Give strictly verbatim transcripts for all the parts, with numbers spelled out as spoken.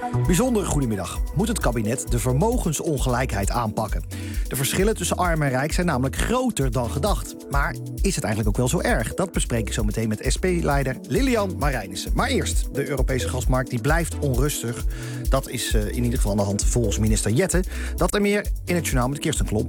Bijzonder goedemiddag. Moet het kabinet de vermogensongelijkheid aanpakken? De verschillen tussen arm en rijk zijn namelijk groter dan gedacht. Maar is het eigenlijk ook wel zo erg? Dat bespreek ik zo meteen met S P-leider Lilian Marijnissen. Maar eerst, de Europese gasmarkt die blijft onrustig. Dat is uh, in ieder geval aan de hand volgens minister Jette. Dat en meer in het journaal met Kirsten Klomp.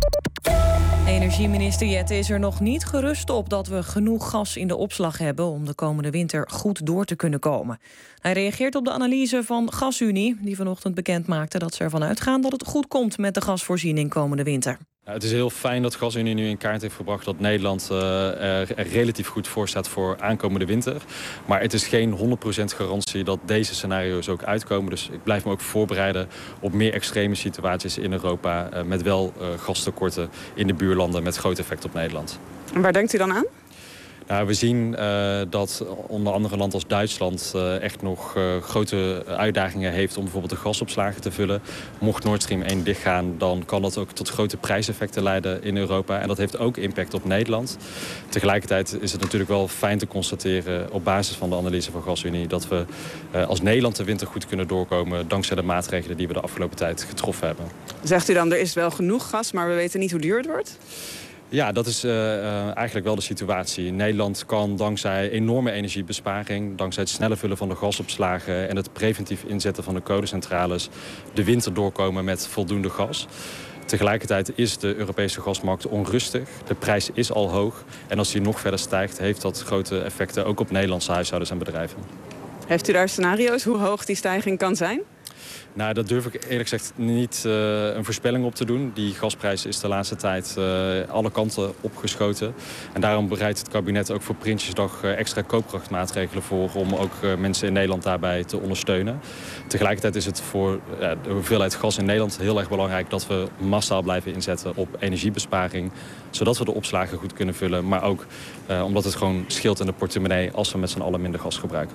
Energieminister Jette is er nog niet gerust op dat we genoeg gas in de opslag hebben om de komende winter goed door te kunnen komen. Hij reageert op de analyse van GasUnie, die vanochtend bekend maakte dat ze ervan uitgaan dat het goed komt met de gasvoorziening komende winter. Ja, het is heel fijn dat GasUnie nu in kaart heeft gebracht dat Nederland uh, er relatief goed voor staat voor aankomende winter. Maar het is geen honderd procent garantie dat deze scenario's ook uitkomen. Dus ik blijf me ook voorbereiden op meer extreme situaties in Europa uh, met wel uh, gastekorten in de buurlanden met groot effect op Nederland. En waar denkt u dan aan? Nou, we zien uh, dat onder andere een land als Duitsland uh, echt nog uh, grote uitdagingen heeft om bijvoorbeeld de gasopslagen te vullen. Mocht Nord Stream één dichtgaan, dan kan dat ook tot grote prijseffecten leiden in Europa. En dat heeft ook impact op Nederland. Tegelijkertijd is het natuurlijk wel fijn te constateren op basis van de analyse van GasUnie dat we uh, als Nederland de winter goed kunnen doorkomen dankzij de maatregelen die we de afgelopen tijd getroffen hebben. Zegt u dan, er is wel genoeg gas, maar we weten niet hoe duur het wordt? Ja, dat is uh, uh, eigenlijk wel de situatie. Nederland kan dankzij enorme energiebesparing, dankzij het sneller vullen van de gasopslagen en het preventief inzetten van de kolencentrales de winter doorkomen met voldoende gas. Tegelijkertijd is de Europese gasmarkt onrustig. De prijs is al hoog. En als die nog verder stijgt, heeft dat grote effecten ook op Nederlandse huishoudens en bedrijven. Heeft u daar scenario's hoe hoog die stijging kan zijn? Nou, daar durf ik eerlijk gezegd niet uh, een voorspelling op te doen. Die gasprijs is de laatste tijd uh, alle kanten opgeschoten. En daarom bereidt het kabinet ook voor Prinsjesdag uh, extra koopkrachtmaatregelen voor om ook uh, mensen in Nederland daarbij te ondersteunen. Tegelijkertijd is het voor uh, de hoeveelheid gas in Nederland heel erg belangrijk dat we massaal blijven inzetten op energiebesparing. Zodat we de opslagen goed kunnen vullen. Maar ook uh, omdat het gewoon scheelt in de portemonnee als we met z'n allen minder gas gebruiken.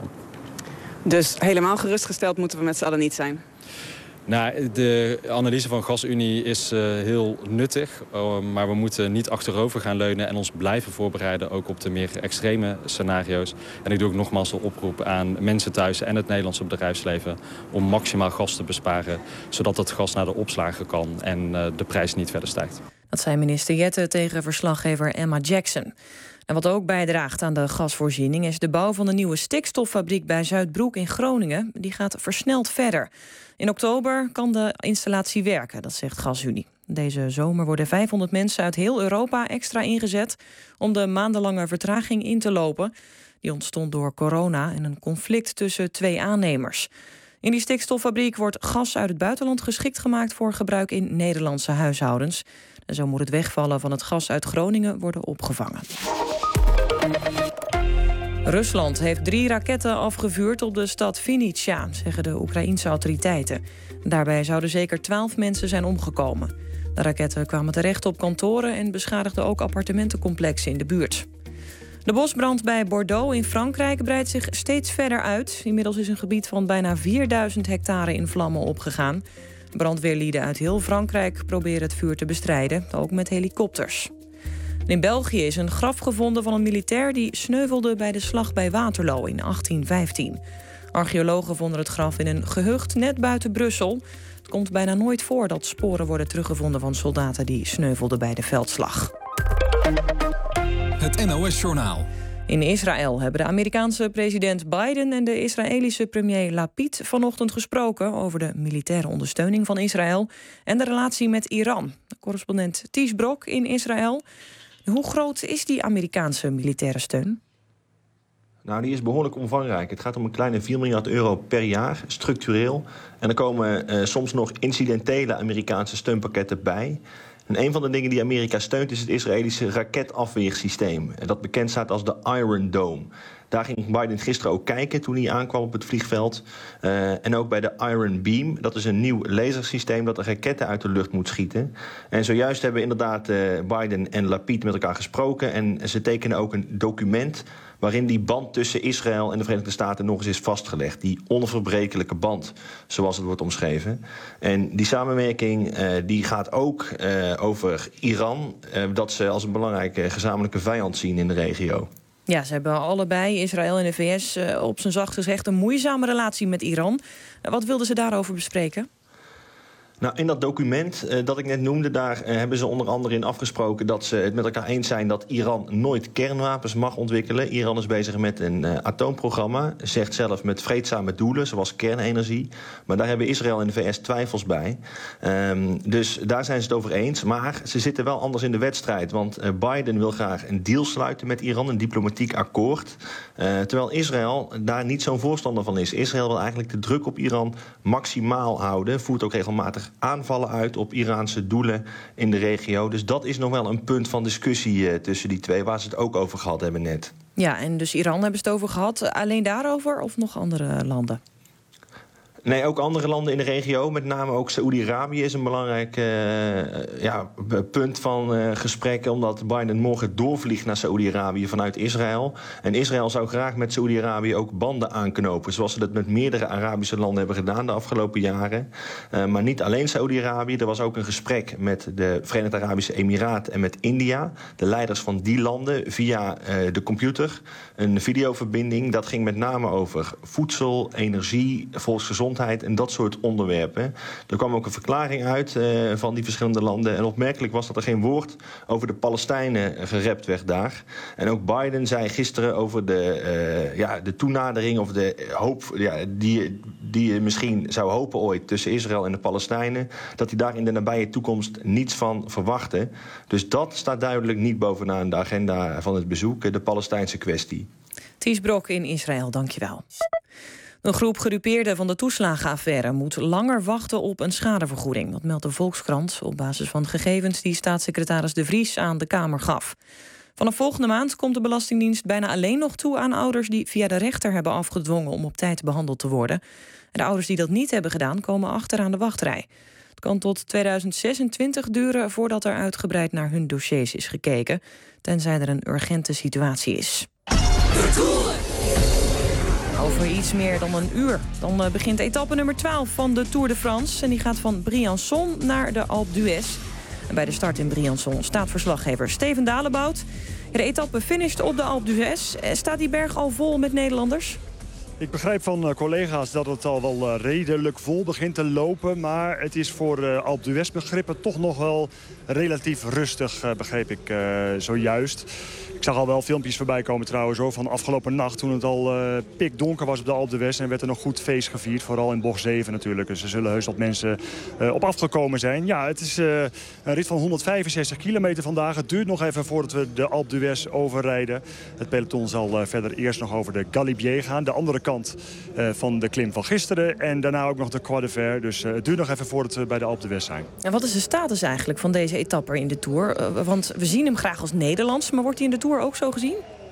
Dus helemaal gerustgesteld moeten we met z'n allen niet zijn? Nou, de analyse van GasUnie is uh, heel nuttig, uh, maar we moeten niet achterover gaan leunen en ons blijven voorbereiden ook op de meer extreme scenario's. En ik doe ook nogmaals de oproep aan mensen thuis en het Nederlandse bedrijfsleven om maximaal gas te besparen, zodat dat gas naar de opslagen kan en uh, de prijs niet verder stijgt. Dat zei minister Jette tegen verslaggever Emma Jackson. En wat ook bijdraagt aan de gasvoorziening is de bouw van de nieuwe stikstoffabriek bij Zuidbroek in Groningen. Die gaat versneld verder. In oktober kan de installatie werken, dat zegt GasUnie. Deze zomer worden vijfhonderd mensen uit heel Europa extra ingezet om de maandenlange vertraging in te lopen. Die ontstond door corona en een conflict tussen twee aannemers. In die stikstoffabriek wordt gas uit het buitenland geschikt gemaakt voor gebruik in Nederlandse huishoudens. En zo moet het wegvallen van het gas uit Groningen worden opgevangen. Rusland heeft drie raketten afgevuurd op de stad Vinnytsia, zeggen de Oekraïense autoriteiten. Daarbij zouden zeker twaalf mensen zijn omgekomen. De raketten kwamen terecht op kantoren en beschadigden ook appartementencomplexen in de buurt. De bosbrand bij Bordeaux in Frankrijk breidt zich steeds verder uit. Inmiddels is een gebied van bijna vierduizend hectare in vlammen opgegaan. Brandweerlieden uit heel Frankrijk proberen het vuur te bestrijden, ook met helikopters. In België is een graf gevonden van een militair die sneuvelde bij de slag bij Waterloo in achttien vijftien. Archeologen vonden het graf in een gehucht net buiten Brussel. Het komt bijna nooit voor dat sporen worden teruggevonden van soldaten die sneuvelden bij de veldslag. Het N O S-journaal. In Israël hebben de Amerikaanse president Biden en de Israëlische premier Lapid vanochtend gesproken over de militaire ondersteuning van Israël en de relatie met Iran. Correspondent Ties Brok in Israël. Hoe groot is die Amerikaanse militaire steun? Nou, die is behoorlijk omvangrijk. Het gaat om een kleine vier miljard euro per jaar, structureel. En er komen uh, soms nog incidentele Amerikaanse steunpakketten bij. En een van de dingen die Amerika steunt is het Israëlische raketafweersysteem. Dat bekend staat als de Iron Dome. Daar ging Biden gisteren ook kijken toen hij aankwam op het vliegveld. Uh, en ook bij de Iron Beam. Dat is een nieuw lasersysteem dat de raketten uit de lucht moet schieten. En zojuist hebben inderdaad uh, Biden en Lapid met elkaar gesproken. En ze tekenen ook een document waarin die band tussen Israël en de Verenigde Staten nog eens is vastgelegd. Die onverbrekelijke band, zoals het wordt omschreven. En die samenwerking uh, die gaat ook uh, over Iran. Uh, dat ze als een belangrijke gezamenlijke vijand zien in de regio. Ja, ze hebben allebei, Israël en de V S, uh, op zijn zacht gezegd een moeizame relatie met Iran. Uh, wat wilden ze daarover bespreken? Nou, in dat document uh, dat ik net noemde, daar uh, hebben ze onder andere in afgesproken dat ze het met elkaar eens zijn dat Iran nooit kernwapens mag ontwikkelen. Iran is bezig met een uh, atoomprogramma, zegt zelf met vreedzame doelen, zoals kernenergie. Maar daar hebben Israël en de V S twijfels bij. Um, dus daar zijn ze het over eens. Maar ze zitten wel anders in de wedstrijd. Want uh, Biden wil graag een deal sluiten met Iran, een diplomatiek akkoord. Uh, terwijl Israël daar niet zo'n voorstander van is. Israël wil eigenlijk de druk op Iran maximaal houden. Voert ook regelmatig aanvallen uit op Iraanse doelen in de regio. Dus dat is nog wel een punt van discussie uh, tussen die twee, waar ze het ook over gehad hebben net. Ja, en dus Iran hebben ze het over gehad. Alleen daarover of nog andere landen? Nee, ook andere landen in de regio, met name ook Saoedi-Arabië is een belangrijk uh, ja, punt van uh, gesprekken, omdat Biden morgen doorvliegt naar Saoedi-Arabië vanuit Israël. En Israël zou graag met Saoedi-Arabië ook banden aanknopen, zoals ze dat met meerdere Arabische landen hebben gedaan de afgelopen jaren. Uh, maar niet alleen Saoedi-Arabië, er was ook een gesprek met de Verenigde Arabische Emiraten en met India, de leiders van die landen, via uh, de computer. Een videoverbinding, dat ging met name over voedsel, energie, volksgezondheid en dat soort onderwerpen. Er kwam ook een verklaring uit uh, van die verschillende landen. En opmerkelijk was dat er geen woord over de Palestijnen gerept werd daar. En ook Biden zei gisteren over de, uh, ja, de toenadering of de hoop ja, die, die je misschien zou hopen ooit tussen Israël en de Palestijnen, dat hij daar in de nabije toekomst niets van verwachtte. Dus dat staat duidelijk niet bovenaan de agenda van het bezoek, de Palestijnse kwestie. Ties Brok in Israël, dankjewel. Een groep gedupeerden van de toeslagenaffaire moet langer wachten op een schadevergoeding. Dat meldt de Volkskrant op basis van gegevens die staatssecretaris De Vries aan de Kamer gaf. Vanaf volgende maand komt de Belastingdienst bijna alleen nog toe aan ouders die via de rechter hebben afgedwongen om op tijd behandeld te worden. En de ouders die dat niet hebben gedaan komen achteraan de wachtrij. Het kan tot tweeduizend zesentwintig duren voordat er uitgebreid naar hun dossiers is gekeken, tenzij er een urgente situatie is. Over iets meer dan een uur. Dan uh, begint etappe nummer twaalf van de Tour de France. En die gaat van Briançon naar de Alpe d'Huez. En bij de start in Briançon staat verslaggever Steven Dalebout. Ja, de etappe finisht op de Alpe d'Huez. Staat die berg al vol met Nederlanders? Ik begrijp van uh, collega's dat het al wel uh, redelijk vol begint te lopen. Maar het is voor uh, Alpe d'Huez begrippen toch nog wel relatief rustig, uh, begreep ik uh, zojuist. Ik zag al wel filmpjes voorbij komen trouwens hoor, van afgelopen nacht, toen het al uh, pikdonker was op de Alpe d'Huez en werd er nog goed feest gevierd. Vooral in bocht zeven natuurlijk. Dus er zullen heus wat mensen uh, op afgekomen zijn. Ja, het is uh, een rit van honderdvijfenzestig kilometer vandaag. Het duurt nog even voordat we de Alpe d'Huez overrijden. Het peloton zal uh, verder eerst nog over de Galibier gaan. De andere kant uh, van de klim van gisteren. En daarna ook nog de Croix de Fer. Dus uh, het duurt nog even voordat we bij de Alpe d'Huez zijn. En wat is de status eigenlijk van deze etapper in de Tour? Uh, want we zien hem graag als Nederlands, maar wordt hij in de Tour ook zo gezien?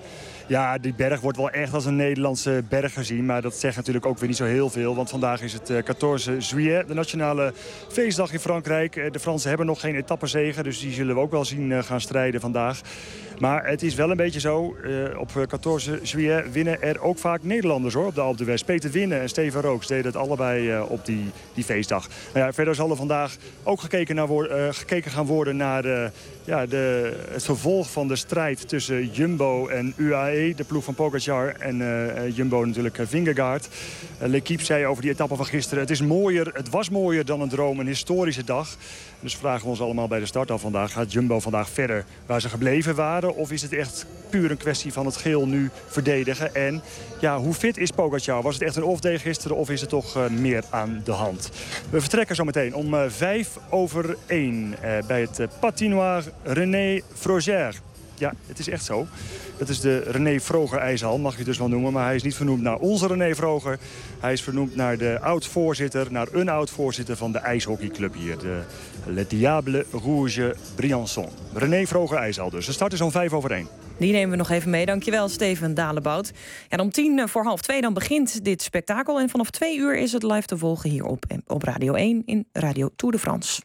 Ja, die berg wordt wel echt als een Nederlandse berg gezien. Maar dat zegt natuurlijk ook weer niet zo heel veel. Want vandaag is het veertien juillet, de nationale feestdag in Frankrijk. De Fransen hebben nog geen etappenzege, dus die zullen we ook wel zien gaan strijden vandaag. Maar het is wel een beetje zo, uh, op veertien juillet winnen er ook vaak Nederlanders hoor, op de Alpe d'Huez. Peter Winnen en Steven Rooks deden het allebei uh, op die, die feestdag. Nou ja, verder zal er vandaag ook gekeken, naar wo- uh, gekeken gaan worden naar uh, ja, de, het vervolg van de strijd tussen Jumbo en U A E. De ploeg van Pogacar en uh, Jumbo natuurlijk uh, Vingegaard. Uh, L'Équipe zei over die etappe van gisteren, het is mooier, het was mooier dan een droom, een historische dag. Dus vragen we ons allemaal bij de start al vandaag, gaat Jumbo vandaag verder waar ze gebleven waren? Of is het echt puur een kwestie van het geel nu verdedigen? En ja, hoe fit is Pogacar? Was het echt een off-day gisteren of is het toch uh, meer aan de hand? We vertrekken zo meteen om uh, vijf over één uh, bij het uh, patinoire René Froger. Ja, het is echt zo. Dat is de René Vroger ijshal, mag je het dus wel noemen. Maar hij is niet vernoemd naar onze René Vroger. Hij is vernoemd naar de oud-voorzitter, naar een oud-voorzitter van de ijshockeyclub hier. De Le Diable Rouge Briançon. René Vroger ijshal dus. De start is om vijf over één. Die nemen we nog even mee. Dankjewel, Steven Dalebout. Ja, om tien voor half twee dan begint dit spektakel. En vanaf twee uur is het live te volgen hier op, op Radio één in Radio Tour de France.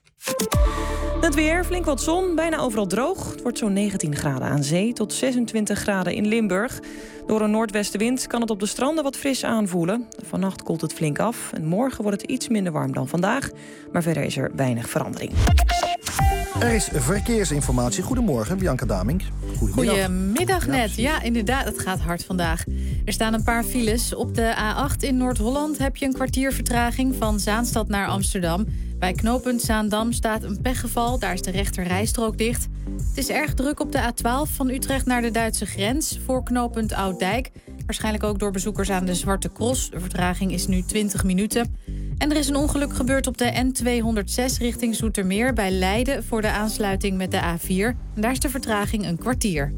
Het weer, flink wat zon, bijna overal droog. Het wordt zo'n negentien graden aan zee tot zesentwintig graden in Limburg. Door een noordwestenwind kan het op de stranden wat fris aanvoelen. Vannacht koelt het flink af en morgen wordt het iets minder warm dan vandaag. Maar verder is er weinig verandering. Er is verkeersinformatie. Goedemorgen, Bianca Damink. Goedemiddag. Goedemiddag net. Ja, inderdaad, het gaat hard vandaag. Er staan een paar files. Op de A acht in Noord-Holland heb je een kwartier vertraging van Zaanstad naar Amsterdam. Bij knooppunt Zaandam staat een pechgeval. Daar is de rechter rijstrook dicht. Het is erg druk op de A twaalf van Utrecht naar de Duitse grens voor knooppunt Ouddijk. Waarschijnlijk ook door bezoekers aan de Zwarte Cross. De vertraging is nu twintig minuten. En er is een ongeluk gebeurd op de N tweehonderdzes richting Zoetermeer bij Leiden voor de aansluiting met de A vier. En daar is de vertraging een kwartier.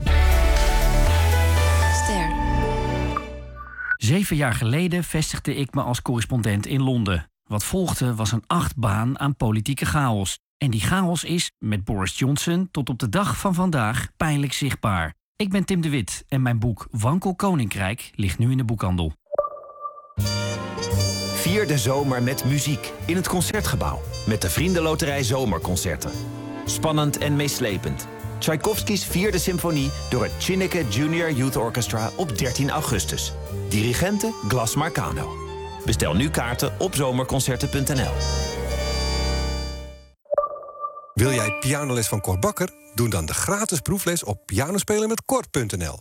Ster. Zeven jaar geleden vestigde ik me als correspondent in Londen. Wat volgde was een achtbaan aan politieke chaos. En die chaos is, met Boris Johnson, tot op de dag van vandaag pijnlijk zichtbaar. Ik ben Tim de Wit en mijn boek Wankel Koninkrijk ligt nu in de boekhandel. Vier de zomer met muziek in het Concertgebouw. Met de Vriendenloterij Zomerconcerten. Spannend en meeslepend. Tchaikovskys vierde symfonie door het Chinneke Junior Youth Orchestra op dertien augustus. Dirigente Glas Marcano. Bestel nu kaarten op zomerconcerten punt n l. Wil jij pianoles van Cor Bakker? Doe dan de gratis proefles op pianospelen met cor punt n l.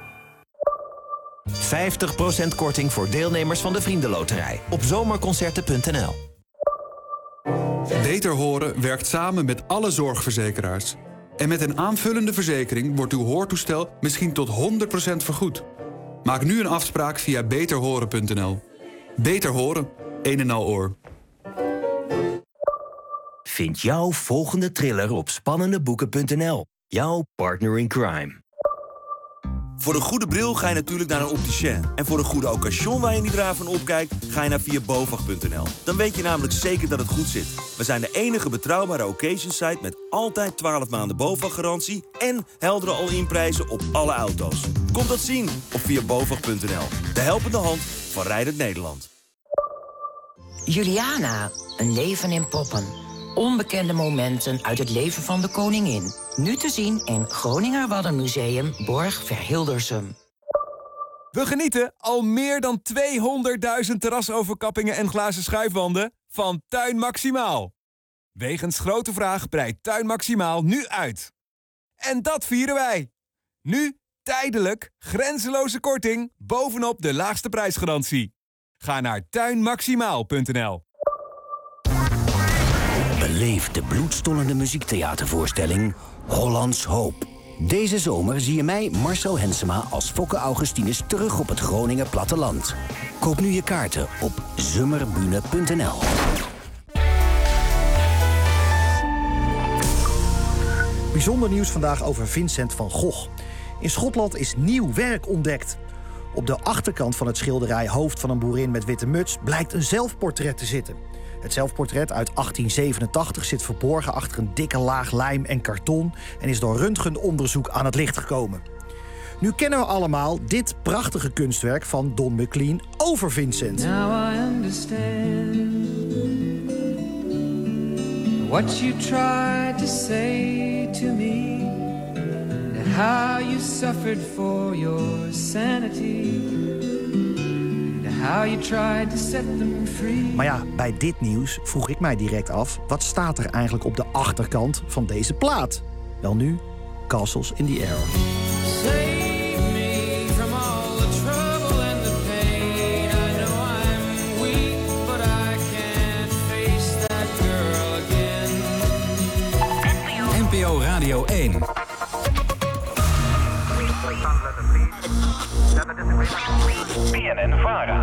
vijftig procent korting voor deelnemers van de Vriendenloterij op zomerconcerten punt n l. Beter Horen werkt samen met alle zorgverzekeraars. En met een aanvullende verzekering wordt uw hoortoestel misschien tot honderd procent vergoed. Maak nu een afspraak via beter horen punt n l. Beter Horen, een en al oor. Vind jouw volgende thriller op spannende boeken punt n l. Jouw partner in crime. Voor een goede bril ga je natuurlijk naar een opticien. En voor een goede occasion waar je niet raar van opkijkt, ga je naar via bovag punt n l. Dan weet je namelijk zeker dat het goed zit. We zijn de enige betrouwbare occasion site met altijd twaalf maanden BOVAG garantie en heldere all-in prijzen op alle auto's. Kom dat zien op via bovag punt n l. De helpende hand van Rijdend Nederland. Juliana, een leven in poppen. Onbekende momenten uit het leven van de koningin. Nu te zien in Groninger Waddenmuseum Borg Verhildersum. We genieten al meer dan tweehonderdduizend terrasoverkappingen en glazen schuifwanden van Tuin Maximaal. Wegens grote vraag breidt Tuin Maximaal nu uit. En dat vieren wij. Nu tijdelijk grenzeloze korting bovenop de laagste prijsgarantie. Ga naar tuin maximaal punt n l. Beleef de bloedstollende muziektheatervoorstelling Hollands Hoop. Deze zomer zie je mij, Marcel Hensema, als Fokke Augustinus terug op het Groninger platteland. Koop nu je kaarten op zummerbune punt n l. Bijzonder nieuws vandaag over Vincent van Gogh. In Schotland is nieuw werk ontdekt. Op de achterkant van het schilderij Hoofd van een boerin met witte muts blijkt een zelfportret te zitten. Het zelfportret uit achttien zevenentachtig zit verborgen achter een dikke laag lijm en karton en is door röntgenonderzoek aan het licht gekomen. Nu kennen we allemaal dit prachtige kunstwerk van Don McLean over Vincent. Now I understand what you tried to say to me, and how you suffered for your sanity. How you tried to set them free. Maar ja, bij dit nieuws vroeg ik mij direct af, wat staat er eigenlijk op de achterkant van deze plaat? Wel nu, Castles in the Air. Save me from all the trouble and the pain. I know I'm weak, but I can't face that girl again. N P O Radio één. B N N Vara.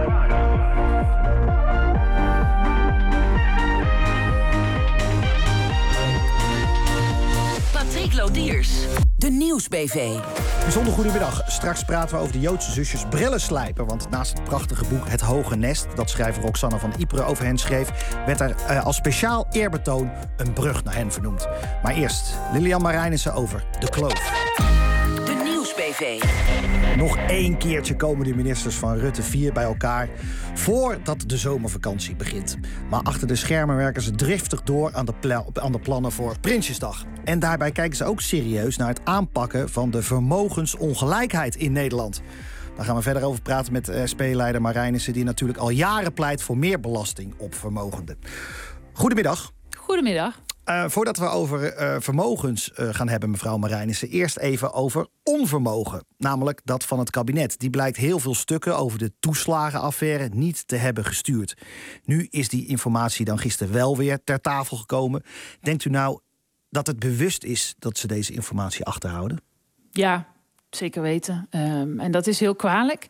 Patrick Lodiers, de Nieuws B V. Bijzonder goedemiddag. Straks praten we over de Joodse zusjes Brillenslijper. Want naast het prachtige boek Het Hoge Nest, dat schrijver Roxanne van Ypres over hen schreef, werd er uh, als speciaal eerbetoon een brug naar hen vernoemd. Maar eerst Lilian Marijnissen over De Kloof. De Nieuws B V. Nog één keertje komen de ministers van Rutte vier bij elkaar voordat de zomervakantie begint. Maar achter de schermen werken ze driftig door aan de, pla- aan de plannen voor Prinsjesdag. En daarbij kijken ze ook serieus naar het aanpakken van de vermogensongelijkheid in Nederland. Daar gaan we verder over praten met S P-leider Marijnissen, die natuurlijk al jaren pleit voor meer belasting op vermogenden. Goedemiddag. Goedemiddag. Uh, voordat we over uh, vermogens uh, gaan hebben, mevrouw Marijnissen, eerst even over onvermogen. Namelijk dat van het kabinet. Die blijkt heel veel stukken over de toeslagenaffaire niet te hebben gestuurd. Nu is die informatie dan gisteren wel weer ter tafel gekomen. Denkt u nou dat het bewust is dat ze deze informatie achterhouden? Ja, zeker weten. Um, en dat is heel kwalijk.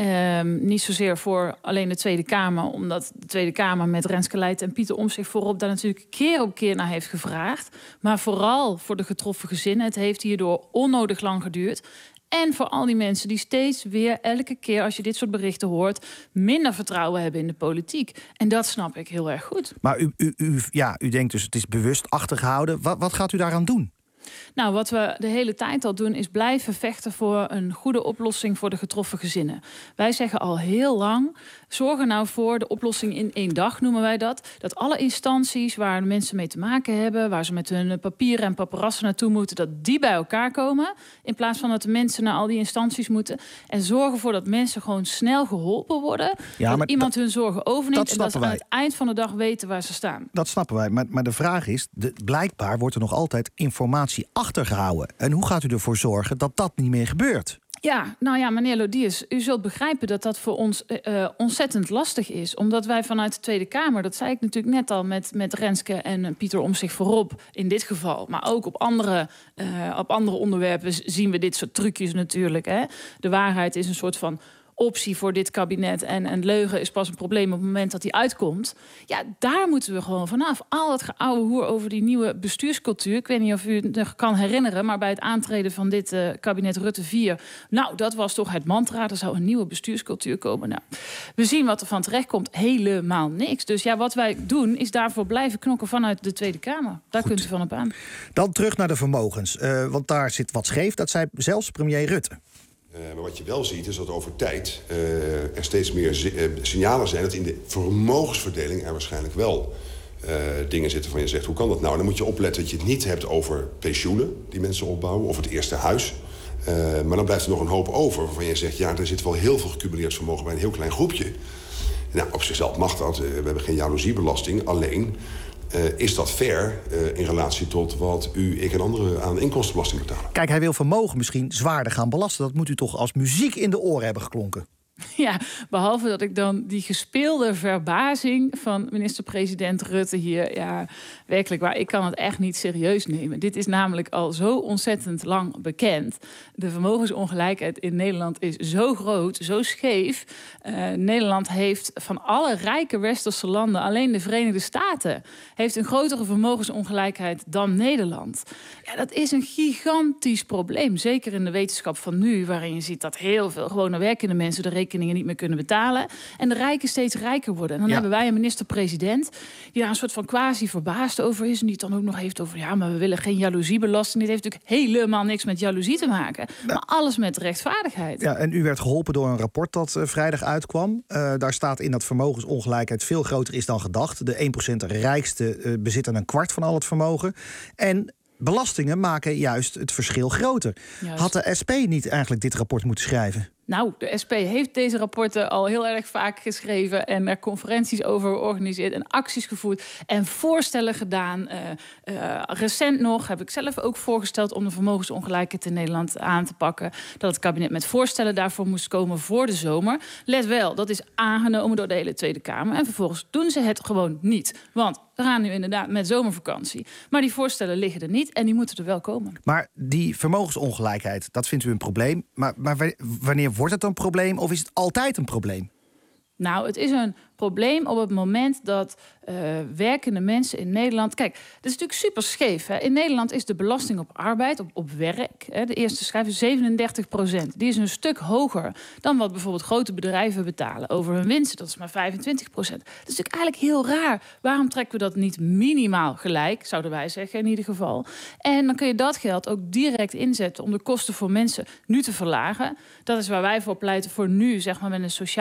Um, niet zozeer voor alleen de Tweede Kamer, omdat de Tweede Kamer met Renske Leijten en Pieter Omtzigt voorop daar natuurlijk keer op keer naar heeft gevraagd. Maar vooral voor de getroffen gezinnen. Het heeft hierdoor onnodig lang geduurd. En voor al die mensen die steeds weer elke keer als je dit soort berichten hoort minder vertrouwen hebben in de politiek. En dat snap ik heel erg goed. Maar u, u, u, ja, u denkt dus het is bewust achtergehouden. Wat, wat gaat u daaraan doen? Nou, wat we de hele tijd al doen is blijven vechten voor een goede oplossing voor de getroffen gezinnen. Wij zeggen al heel lang, zorg er nou voor, de oplossing in één dag noemen wij dat, dat alle instanties waar de mensen mee te maken hebben, waar ze met hun papieren en paparassen naartoe moeten, dat die bij elkaar komen, in plaats van dat de mensen naar al die instanties moeten. En zorgen ervoor dat mensen gewoon snel geholpen worden, ja, dat iemand hun zorgen overneemt en dat ze aan het eind van de dag weten waar ze staan. Dat snappen wij, maar, maar de vraag is, de, blijkbaar wordt er nog altijd informatie achtergehouden. En hoe gaat u ervoor zorgen dat dat niet meer gebeurt? Ja, nou ja, meneer Lodiers, u zult begrijpen dat dat voor ons uh, ontzettend lastig is. Omdat wij vanuit de Tweede Kamer, dat zei ik natuurlijk net al met, met Renske en Pieter Omtzigt voorop in dit geval. Maar ook op andere, uh, op andere onderwerpen zien we dit soort trucjes natuurlijk. Hè. De waarheid is een soort van optie voor dit kabinet. En, en leugen is pas een probleem op het moment dat die uitkomt. Ja, daar moeten we gewoon vanaf. Al het geouwe hoer over die nieuwe bestuurscultuur. Ik weet niet of u het nog kan herinneren, maar bij het aantreden van dit uh, kabinet Rutte vier... nou, dat was toch het mantra. Er zou een nieuwe bestuurscultuur komen. Nou, we zien wat er van terecht komt. Helemaal niks. Dus ja, wat wij doen is daarvoor blijven knokken vanuit de Tweede Kamer. Daar Goed. kunt u van op aan. Dan terug naar de vermogens. Uh, want daar zit wat scheef. Dat zei zelfs premier Rutte. Uh, maar wat je wel ziet is dat over tijd uh, er steeds meer zi- uh, signalen zijn dat in de vermogensverdeling er waarschijnlijk wel uh, dingen zitten van je zegt, hoe kan dat nou? Dan moet je opletten dat je het niet hebt over pensioenen die mensen opbouwen of het eerste huis. Uh, maar dan blijft er nog een hoop over waarvan je zegt, ja, er zit wel heel veel gecumuleerd vermogen bij een heel klein groepje. Nou, op zichzelf mag dat. Uh, we hebben geen jaloeziebelasting. Alleen uh, is dat fair uh, in relatie tot wat u, ik en anderen aan inkomstenbelasting betalen. Kijk, hij wil vermogen misschien zwaarder gaan belasten. Dat moet u toch als muziek in de oren hebben geklonken? Ja, behalve dat ik dan die gespeelde verbazing van minister-president Rutte hier, ja, werkelijk waar, ik kan het echt niet serieus nemen. Dit is namelijk al zo ontzettend lang bekend. De vermogensongelijkheid in Nederland is zo groot, zo scheef. Uh, Nederland heeft van alle rijke westerse landen, alleen de Verenigde Staten heeft een grotere vermogensongelijkheid dan Nederland. Ja, dat is een gigantisch probleem, zeker in de wetenschap van nu, waarin je ziet dat heel veel gewone werkende mensen de rekeningen niet meer kunnen betalen en de rijken steeds rijker worden. En dan ja. hebben wij een minister-president die daar een soort van quasi verbaasd over is en die het dan ook nog heeft over, ja, maar we willen geen jaloeziebelasting. Dit heeft natuurlijk helemaal niks met jaloezie te maken, ja. maar alles met rechtvaardigheid. Ja, en u werd geholpen door een rapport dat uh, vrijdag uitkwam. Uh, daar staat in dat vermogensongelijkheid veel groter is dan gedacht. De één procent rijkste uh, bezitten een kwart van al het vermogen. En belastingen maken juist het verschil groter. Juist. Had de S P niet eigenlijk dit rapport moeten schrijven? Nou, de S P heeft deze rapporten al heel erg vaak geschreven en er conferenties over georganiseerd en acties gevoerd en voorstellen gedaan. Uh, uh, recent nog heb ik zelf ook voorgesteld om de vermogensongelijkheid in Nederland aan te pakken. Dat het kabinet met voorstellen daarvoor moest komen voor de zomer. Let wel, dat is aangenomen door de hele Tweede Kamer. En vervolgens doen ze het gewoon niet. Want we gaan nu inderdaad met zomervakantie. Maar die voorstellen liggen er niet en die moeten er wel komen. Maar die vermogensongelijkheid, dat vindt u een probleem. Maar, maar wanneer wordt het een probleem of is het altijd een probleem? Nou, het is een probleem op het moment dat uh, werkende mensen in Nederland... Kijk, dat is natuurlijk super scheef. Hè? In Nederland is de belasting op arbeid, op, op werk... Hè, de eerste schijf is zevenendertig procent. Die is een stuk hoger dan wat bijvoorbeeld grote bedrijven betalen over hun winsten. Dat is maar vijfentwintig procent. Dat is natuurlijk eigenlijk heel raar. Waarom trekken we dat niet minimaal gelijk, zouden wij zeggen in ieder geval. En dan kun je dat geld ook direct inzetten om de kosten voor mensen nu te verlagen. Dat is waar wij voor pleiten voor nu, zeg maar met een sociaal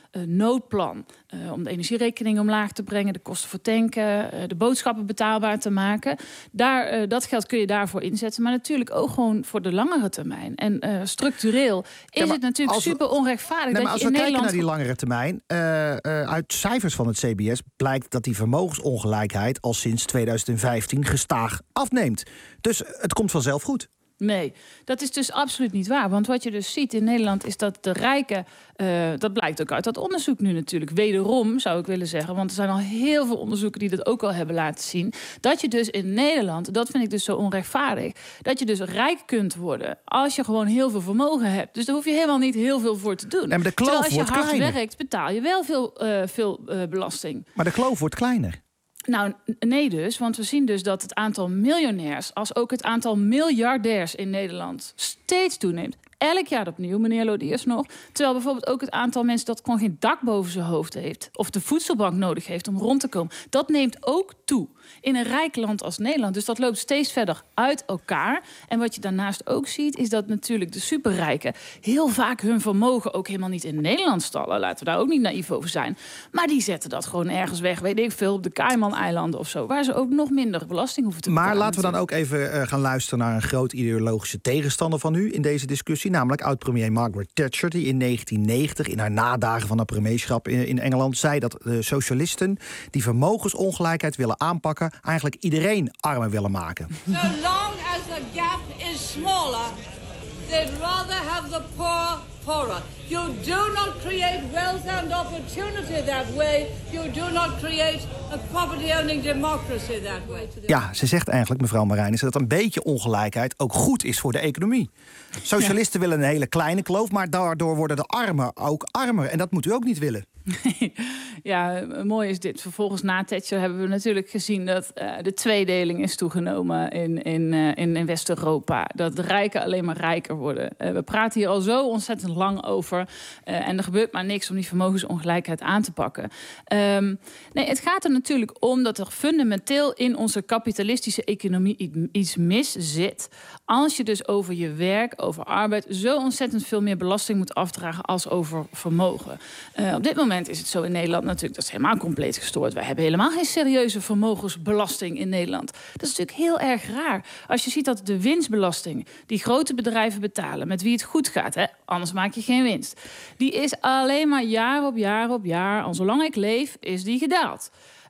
uh, noodplan. Uh, om de energierekening omlaag te brengen, de kosten voor tanken, uh, de boodschappen betaalbaar te maken. Daar, uh, dat geld kun je daarvoor inzetten, maar natuurlijk ook gewoon voor de langere termijn. En uh, structureel is ja, het natuurlijk we, super onrechtvaardig. Nee, dat als je in we Nederland... kijken naar die langere termijn, uh, uh, uit cijfers van het C B S blijkt dat die vermogensongelijkheid al sinds tweeduizend vijftien gestaag afneemt. Dus het komt vanzelf goed. Nee, dat is dus absoluut niet waar. Want wat je dus ziet in Nederland is dat de rijken... Uh, dat blijkt ook uit dat onderzoek nu natuurlijk. Wederom, zou ik willen zeggen. Want er zijn al heel veel onderzoeken die dat ook al hebben laten zien. Dat je dus in Nederland, dat vind ik dus zo onrechtvaardig... dat je dus rijk kunt worden als je gewoon heel veel vermogen hebt. Dus daar hoef je helemaal niet heel veel voor te doen. Nee, maar de kloof Terwijl als je wordt hard kleiner. werkt, betaal je wel veel, uh, veel uh, belasting. Maar de kloof wordt kleiner. Nou, nee dus, want we zien dus dat het aantal miljonairs... als ook het aantal miljardairs in Nederland steeds toeneemt. Elk jaar opnieuw, meneer Lodiers nog. Terwijl bijvoorbeeld ook het aantal mensen dat gewoon geen dak boven zijn hoofd heeft... of de voedselbank nodig heeft om rond te komen... dat neemt ook toe in een rijk land als Nederland. Dus dat loopt steeds verder uit elkaar. En wat je daarnaast ook ziet, is dat natuurlijk de superrijken... heel vaak hun vermogen ook helemaal niet in Nederland stallen. Laten we daar ook niet naïef over zijn. Maar die zetten dat gewoon ergens weg, weet ik veel... op de Cayman-eilanden of zo, waar ze ook nog minder belasting hoeven te betalen. Maar laten we dan ook even uh, gaan luisteren naar een groot ideologische tegenstander van u in deze discussie. Namelijk oud-premier Margaret Thatcher, die in negentien negentig... in haar nadagen van haar premierschap in, in Engeland zei dat de socialisten die vermogensongelijkheid willen aanpakken, eigenlijk iedereen armer willen maken. So long as the gap is smaller, they'd rather have the poor poorer. You do not create wealth and opportunity that way. You do not create a poverty-owning democracy that way. Ja, ze zegt eigenlijk, mevrouw Marijnissen, dat een beetje ongelijkheid ook goed is voor de economie. Socialisten ja. willen een hele kleine kloof, maar daardoor worden de armen ook armer. En dat moet u ook niet willen. Ja, mooi is dit. Vervolgens na Thatcher hebben we natuurlijk gezien dat uh, de tweedeling is toegenomen in, in, uh, in, in West-Europa. Dat de rijken alleen maar rijker worden. Uh, we praten hier al zo ontzettend lang over. Uh, en er gebeurt maar niks om die vermogensongelijkheid aan te pakken. Um, nee, het gaat er natuurlijk om dat er fundamenteel in onze kapitalistische economie iets mis zit. Als je dus over je werk, over arbeid, zo ontzettend veel meer belasting moet afdragen als over vermogen. Uh, op dit moment is het zo in Nederland natuurlijk, dat is helemaal compleet gestoord. Wij hebben helemaal geen serieuze vermogensbelasting in Nederland. Dat is natuurlijk heel erg raar. Als je ziet dat de winstbelasting die grote bedrijven betalen, met wie het goed gaat, hè, anders maak je geen winst, die is alleen maar jaar op jaar op jaar, al zolang ik leef, is die gedaald.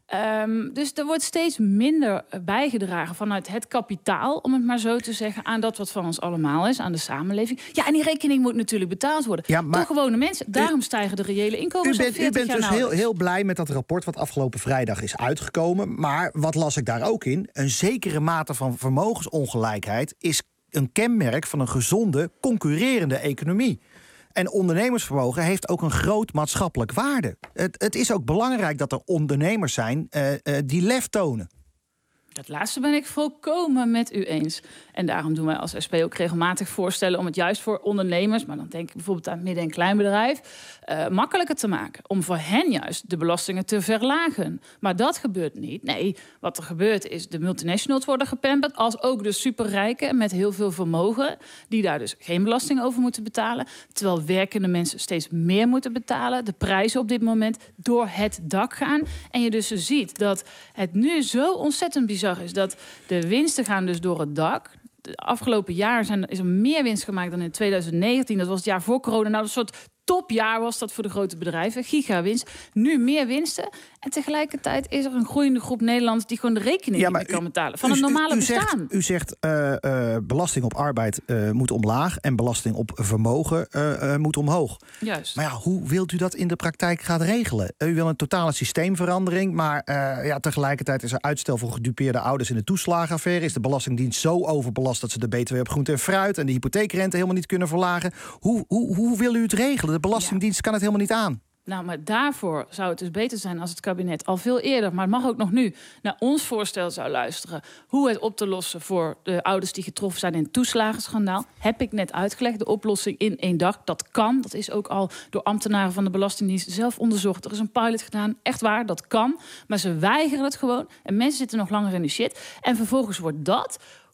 Um, dus er wordt steeds minder bijgedragen vanuit het kapitaal, om het maar zo te zeggen, aan dat wat van ons allemaal is, aan de samenleving. Ja, en die rekening moet natuurlijk betaald worden. Ja, maar door gewone mensen. Daarom u, stijgen de reële inkomens. U bent, u bent jaar dus heel, heel blij met dat rapport wat afgelopen vrijdag is uitgekomen. Maar wat las ik daar ook in? Een zekere mate van vermogensongelijkheid is een kenmerk van een gezonde, concurrerende economie. En ondernemersvermogen heeft ook een groot maatschappelijk waarde. Het, het is ook belangrijk dat er ondernemers zijn uh, uh, die lef tonen. Dat laatste ben ik volkomen met u eens. En daarom doen wij als S P ook regelmatig voorstellen om het juist voor ondernemers, maar dan denk ik bijvoorbeeld aan midden- en kleinbedrijf, uh, makkelijker te maken. Om voor hen juist de belastingen te verlagen. Maar dat gebeurt niet. Nee, wat er gebeurt is de multinationals worden gepamperd, als ook de superrijken met heel veel vermogen, die daar dus geen belasting over moeten betalen. Terwijl werkende mensen steeds meer moeten betalen. De prijzen op dit moment door het dak gaan. En je dus ziet dat het nu zo ontzettend bizar is dat de winsten gaan dus door het dak. De afgelopen jaar zijn, is er meer winst gemaakt dan in twintig negentien. Dat was het jaar voor corona. Nou, een soort topjaar was dat voor de grote bedrijven. Gigawinst. Nu meer winsten. En tegelijkertijd is er een groeiende groep Nederlanders die gewoon de rekening ja, niet meer kan betalen. Van u, het normale u, u bestaan. Zegt, u zegt uh, uh, belasting op arbeid uh, moet omlaag en belasting op vermogen uh, uh, moet omhoog. Juist. Maar ja, hoe wilt u dat in de praktijk gaan regelen? U wil een totale systeemverandering, maar uh, ja, tegelijkertijd is er uitstel voor gedupeerde ouders in de toeslagenaffaire. Is de Belastingdienst zo overbelast dat ze de B T W op groente en fruit en de hypotheekrente helemaal niet kunnen verlagen? Hoe, hoe, hoe wil u het regelen? De Belastingdienst ja. kan het helemaal niet aan. Nou, maar daarvoor zou het dus beter zijn als het kabinet al veel eerder, maar het mag ook nog nu, naar ons voorstel zou luisteren. Hoe het op te lossen voor de ouders die getroffen zijn in het toeslagenschandaal. Heb ik net uitgelegd. De oplossing in één dag. Dat kan. Dat is ook al door ambtenaren van de Belastingdienst zelf onderzocht. Er is een pilot gedaan. Echt waar, dat kan. Maar ze weigeren het gewoon. En mensen zitten nog langer in de shit. En vervolgens wordt dat,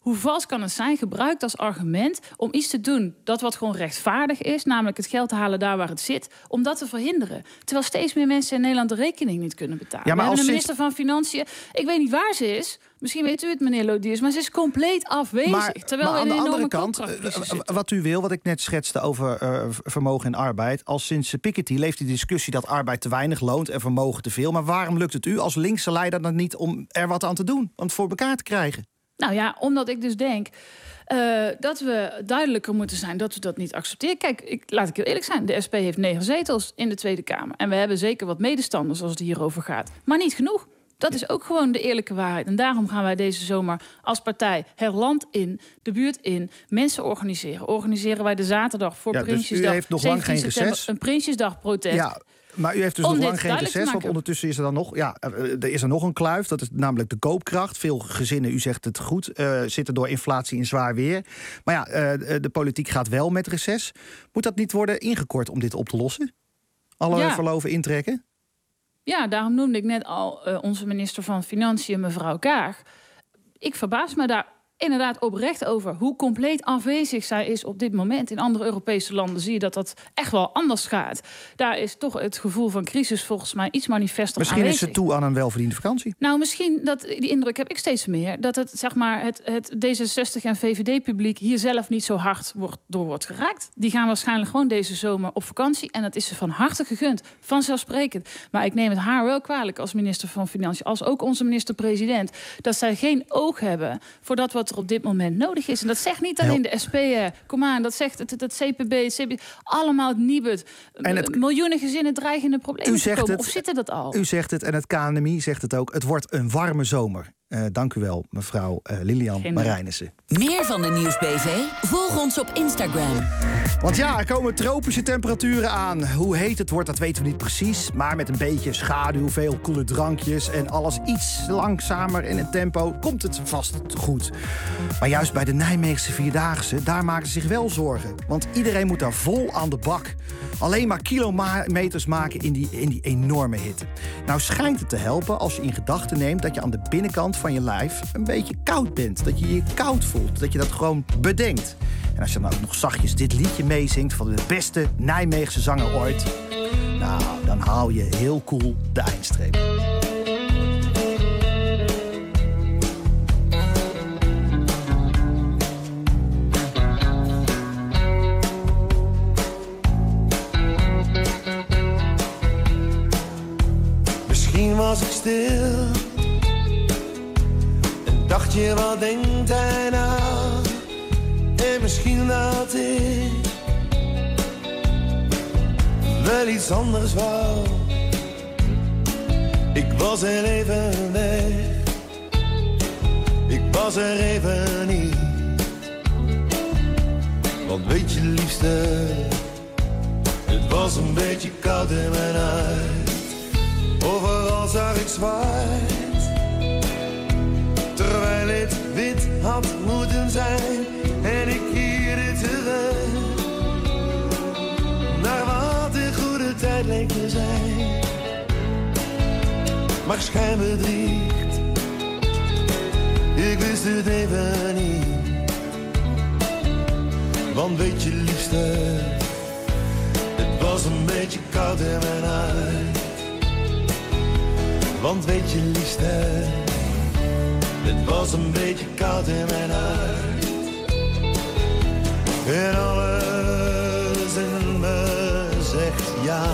hoe vals kan het zijn, gebruikt als argument om iets te doen dat wat gewoon rechtvaardig is, namelijk het geld te halen daar waar het zit, om dat te verhinderen. Terwijl steeds meer mensen in Nederland de rekening niet kunnen betalen. Ja, maar We hebben een sinds... minister van Financiën, ik weet niet waar ze is, misschien weet u het, meneer Lodiers, maar ze is compleet afwezig. Maar, terwijl maar we aan in de een andere enorme kant, contractcrisis uh, zitten. wat u wil, wat ik net schetste over uh, vermogen en arbeid, als sinds Piketty leeft die discussie dat arbeid te weinig loont en vermogen te veel. Maar waarom lukt het u als linkse leider dan niet om er wat aan te doen, om het voor elkaar te krijgen? Nou ja, omdat ik dus denk uh, dat we duidelijker moeten zijn dat we dat niet accepteren. Kijk, ik, laat ik heel eerlijk zijn. De S P heeft negen zetels in de Tweede Kamer. En we hebben zeker wat medestanders als het hierover gaat. Maar niet genoeg. Dat is ook gewoon de eerlijke waarheid. En daarom gaan wij deze zomer als partij het land in, de buurt in, mensen organiseren. Organiseren wij de zaterdag voor Ja, dus Prinsjesdag. u heeft nog lang geen reces. Een Prinsjesdagprotest. Ja. Maar u heeft dus Om nog dit lang geen duidelijk te reces, want maken. ondertussen is er dan nog, ja, er is er nog een kluif. Dat is namelijk de koopkracht. Veel gezinnen, u zegt het goed, uh, zitten door inflatie in zwaar weer. Maar ja, uh, de politiek gaat wel met reces. Moet dat niet worden ingekort om dit op te lossen? Alle Ja. verloven intrekken? Ja, daarom noemde ik net al uh, onze minister van Financiën, mevrouw Kaag. Ik verbaas me daar inderdaad oprecht over hoe compleet afwezig zij is op dit moment. In andere Europese landen zie je dat dat echt wel anders gaat. Daar is toch het gevoel van crisis volgens mij iets manifester Misschien aanwezig. is ze toe aan een welverdiende vakantie. Nou, misschien, dat, die indruk heb ik steeds meer, dat het, zeg maar, het, het D zesenzestig en V V D-publiek hier zelf niet zo hard wordt, door wordt geraakt. Die gaan waarschijnlijk gewoon deze zomer op vakantie en dat is ze van harte gegund, vanzelfsprekend. Maar ik neem het haar wel kwalijk als minister van Financiën, als ook onze minister-president, dat zij geen oog hebben voor dat wat er op dit moment nodig is. En dat zegt niet alleen de S P, eh, kom aan, dat zegt het, het, het C P B, het C B, allemaal het Nibud. En het- Miljoenen gezinnen dreigen in de problemen U te zegt komen. het- Of zitten dat al? U zegt het en het K N M I zegt het ook. Het wordt een warme zomer. Uh, dank u wel, mevrouw uh, Lilian Geen Marijnissen. Meer van de Nieuwsbv? Volg ons op Instagram. Want ja, er komen tropische temperaturen aan. Hoe heet het wordt, dat weten we niet precies. Maar met een beetje schaduw, veel koele drankjes en alles iets langzamer in het tempo komt het vast goed. Maar juist bij de Nijmeegse Vierdaagse, daar maken ze zich wel zorgen. Want iedereen moet daar vol aan de bak. Alleen maar kilometers maken in die, in die enorme hitte. Nou schijnt het te helpen als je in gedachten neemt dat je aan de binnenkant van je lijf een beetje koud bent. Dat je je koud voelt. Dat je dat gewoon bedenkt. En als je dan ook nog zachtjes dit liedje meezingt van de beste Nijmeegse zanger ooit, nou, dan haal je heel cool de eindstreep. Misschien was ik stil en dacht je, wat denkt hij nou? En misschien dat ik wel iets anders wou. Ik was er even weg, ik was er even niet. Want weet je liefste, het was een beetje koud in mijn huid. Overal zag ik zwart, terwijl het wit had moeten zijn. En ik keerde terug naar wat de goede tijd leek te zijn. Maar schijn bedriegt, ik wist het even niet. Want weet je liefste, het was een beetje koud in mijn huid. Want weet je liefste, het was een beetje koud in mijn huid. En alles in me zegt ja.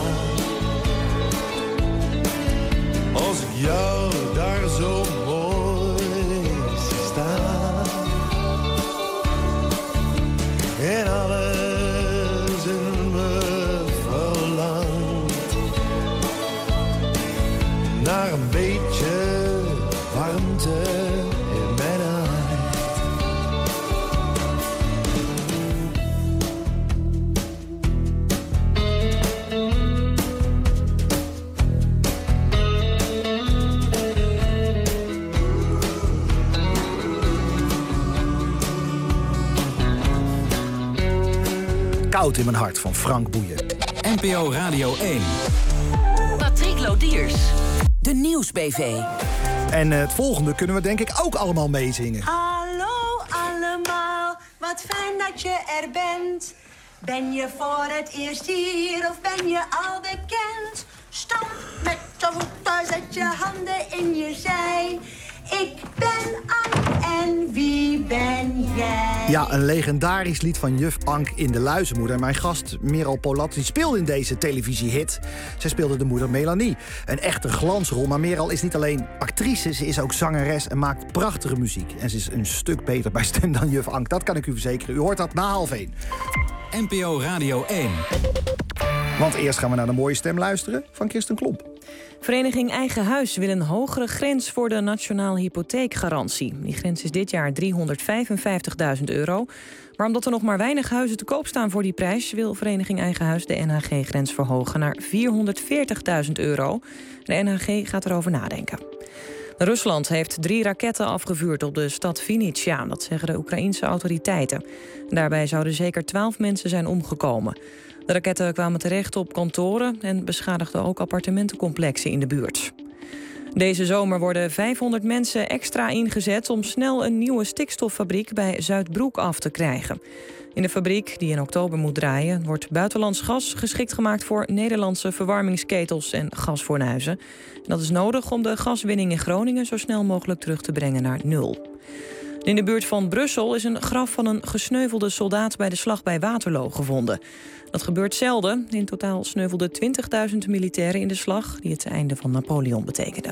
Als ik jou daar zo mooi zie staan. En alles in me verlangt naar een beetje warmte in mijn hart. Koud in mijn hart van Frank Boeien. N P O Radio één. Patrick Lodiers. De Nieuwsbv. En uh, het volgende kunnen we denk ik ook allemaal meezingen. Hallo, wat fijn dat je er bent. Ben je voor het eerst hier of ben je al bekend? Stamp met je voeten, zet je handen in je zij. Ik ben Ank en wie ben jij? Ja, een legendarisch lied van juf Ank in De Luizenmoeder. Mijn gast Merel Polat speelde in deze televisiehit. Zij speelde de moeder Melanie. Een echte glansrol, maar Merel is niet alleen actrice... ze is ook zangeres en maakt prachtige muziek. En ze is een stuk beter bij stem dan juf Ank. Dat kan ik u verzekeren. U hoort dat na half één. N P O Radio één. Want eerst gaan we naar de mooie stem luisteren van Kirsten Klomp. Vereniging Eigen Huis wil een hogere grens voor de nationale hypotheekgarantie. Die grens is dit jaar driehonderdvijfenvijftigduizend euro. Maar omdat er nog maar weinig huizen te koop staan voor die prijs... wil Vereniging Eigen Huis de N H G-grens verhogen naar vierhonderdveertigduizend euro. De N H G gaat erover nadenken. Rusland heeft drie raketten afgevuurd op de stad Vinnytsia. Dat zeggen de Oekraïense autoriteiten. Daarbij zouden zeker twaalf mensen zijn omgekomen. De raketten kwamen terecht op kantoren en beschadigden ook appartementencomplexen in de buurt. Deze zomer worden vijfhonderd mensen extra ingezet om snel een nieuwe stikstoffabriek bij Zuidbroek af te krijgen. In de fabriek, die in oktober moet draaien, wordt buitenlands gas geschikt gemaakt voor Nederlandse verwarmingsketels en gasfornuizen. En dat is nodig om de gaswinning in Groningen zo snel mogelijk terug te brengen naar nul. In de buurt van Brussel is een graf van een gesneuvelde soldaat bij de slag bij Waterloo gevonden. Dat gebeurt zelden. In totaal sneuvelden twintigduizend militairen in de slag die het einde van Napoleon betekende.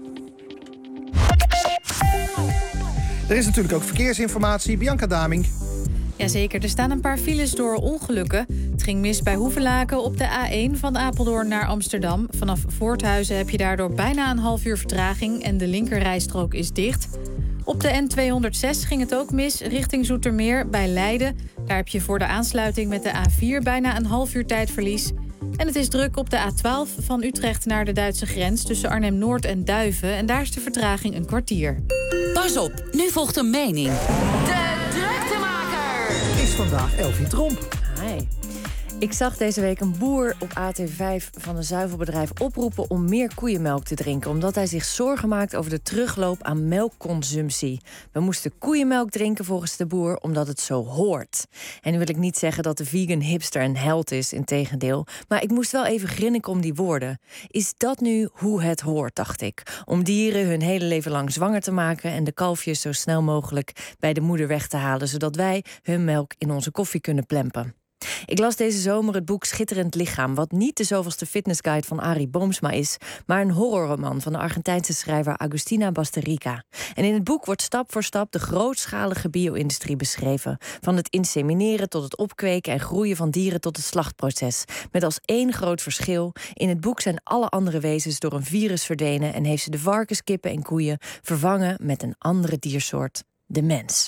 Er is natuurlijk ook verkeersinformatie. Bianca Daming. Jazeker, er staan een paar files door ongelukken. Het ging mis bij Hoevelaken op de A één van Apeldoorn naar Amsterdam. Vanaf Voorthuizen heb je daardoor bijna een half uur vertraging... en de linkerrijstrook is dicht. Op de N tweehonderdzes ging het ook mis richting Zoetermeer bij Leiden. Daar heb je voor de aansluiting met de A vier bijna een half uur tijdverlies. En het is druk op de A twaalf van Utrecht naar de Duitse grens... tussen Arnhem-Noord en Duiven. En daar is de vertraging een kwartier. Pas op, nu volgt een mening. De druktemaker is vandaag Elfie Tromp. Hi. Ik zag deze week een boer op A T vijf van een zuivelbedrijf oproepen om meer koeienmelk te drinken, omdat hij zich zorgen maakt over de terugloop aan melkconsumptie. We moesten koeienmelk drinken volgens de boer, omdat het zo hoort. En nu wil ik niet zeggen dat de vegan hipster een held is, integendeel, maar ik moest wel even grinniken om die woorden. Is dat nu hoe het hoort, dacht ik. Om dieren hun hele leven lang zwanger te maken en de kalfjes zo snel mogelijk bij de moeder weg te halen, zodat wij hun melk in onze koffie kunnen plempen. Ik las deze zomer het boek Schitterend Lichaam, wat niet de zoveelste fitnessguide van Arie Boomsma is, maar een horrorroman van de Argentijnse schrijver Agustina Basterica. En in het boek wordt stap voor stap de grootschalige bio-industrie beschreven. Van het insemineren tot het opkweken en groeien van dieren tot het slachtproces. Met als één groot verschil: in het boek zijn alle andere wezens door een virus verdwenen en heeft ze de varkens, kippen en koeien vervangen met een andere diersoort, de mens.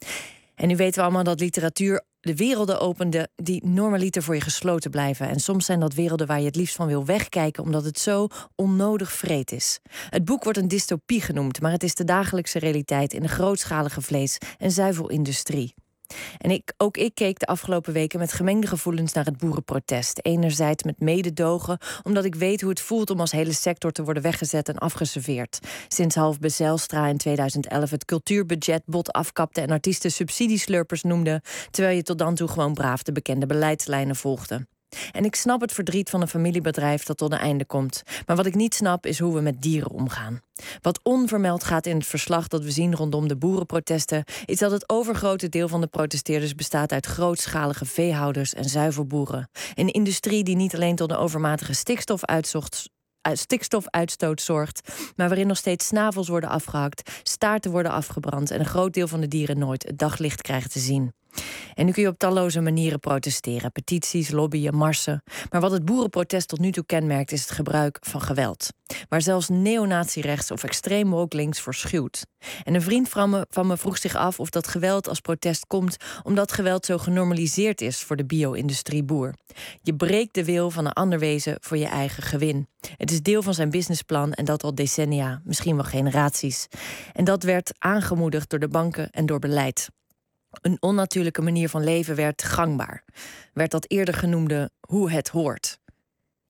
En nu weten we allemaal dat literatuur de werelden opende die normaliter voor je gesloten blijven. En soms zijn dat werelden waar je het liefst van wil wegkijken, omdat het zo onnodig vreed is. Het boek wordt een dystopie genoemd, maar het is de dagelijkse realiteit in de grootschalige vlees- en zuivelindustrie. En ik, ook ik keek de afgelopen weken met gemengde gevoelens naar het boerenprotest. Enerzijds met mededogen, omdat ik weet hoe het voelt om als hele sector te worden weggezet en afgeserveerd. Sinds half Zijlstra in tweeduizend elf het cultuurbudget bot afkapte en artiesten subsidieslurpers noemde, terwijl je tot dan toe gewoon braaf de bekende beleidslijnen volgde. En ik snap het verdriet van een familiebedrijf dat tot een einde komt. Maar wat ik niet snap is hoe we met dieren omgaan. Wat onvermeld gaat in het verslag dat we zien rondom de boerenprotesten, is dat het overgrote deel van de protesteerders bestaat uit grootschalige veehouders en zuivelboeren. Een industrie die niet alleen tot een overmatige stikstofuitstoot stikstofuitstoot zorgt, maar waarin nog steeds snavels worden afgehakt, staarten worden afgebrand en een groot deel van de dieren nooit het daglicht krijgt te zien. En nu kun je op talloze manieren protesteren, petities, lobbyen, marsen. Maar wat het boerenprotest tot nu toe kenmerkt is het gebruik van geweld. Waar zelfs neonazi-rechts of extreem woke links voor schuwt. En een vriend van me, van me vroeg zich af of dat geweld als protest komt omdat geweld zo genormaliseerd is voor de bio-industrieboer. Je breekt de wil van een ander wezen voor je eigen gewin. Het is deel van zijn businessplan en dat al decennia, misschien wel generaties. En dat werd aangemoedigd door de banken en door beleid. Een onnatuurlijke manier van leven werd gangbaar. Werd dat eerder genoemde hoe het hoort.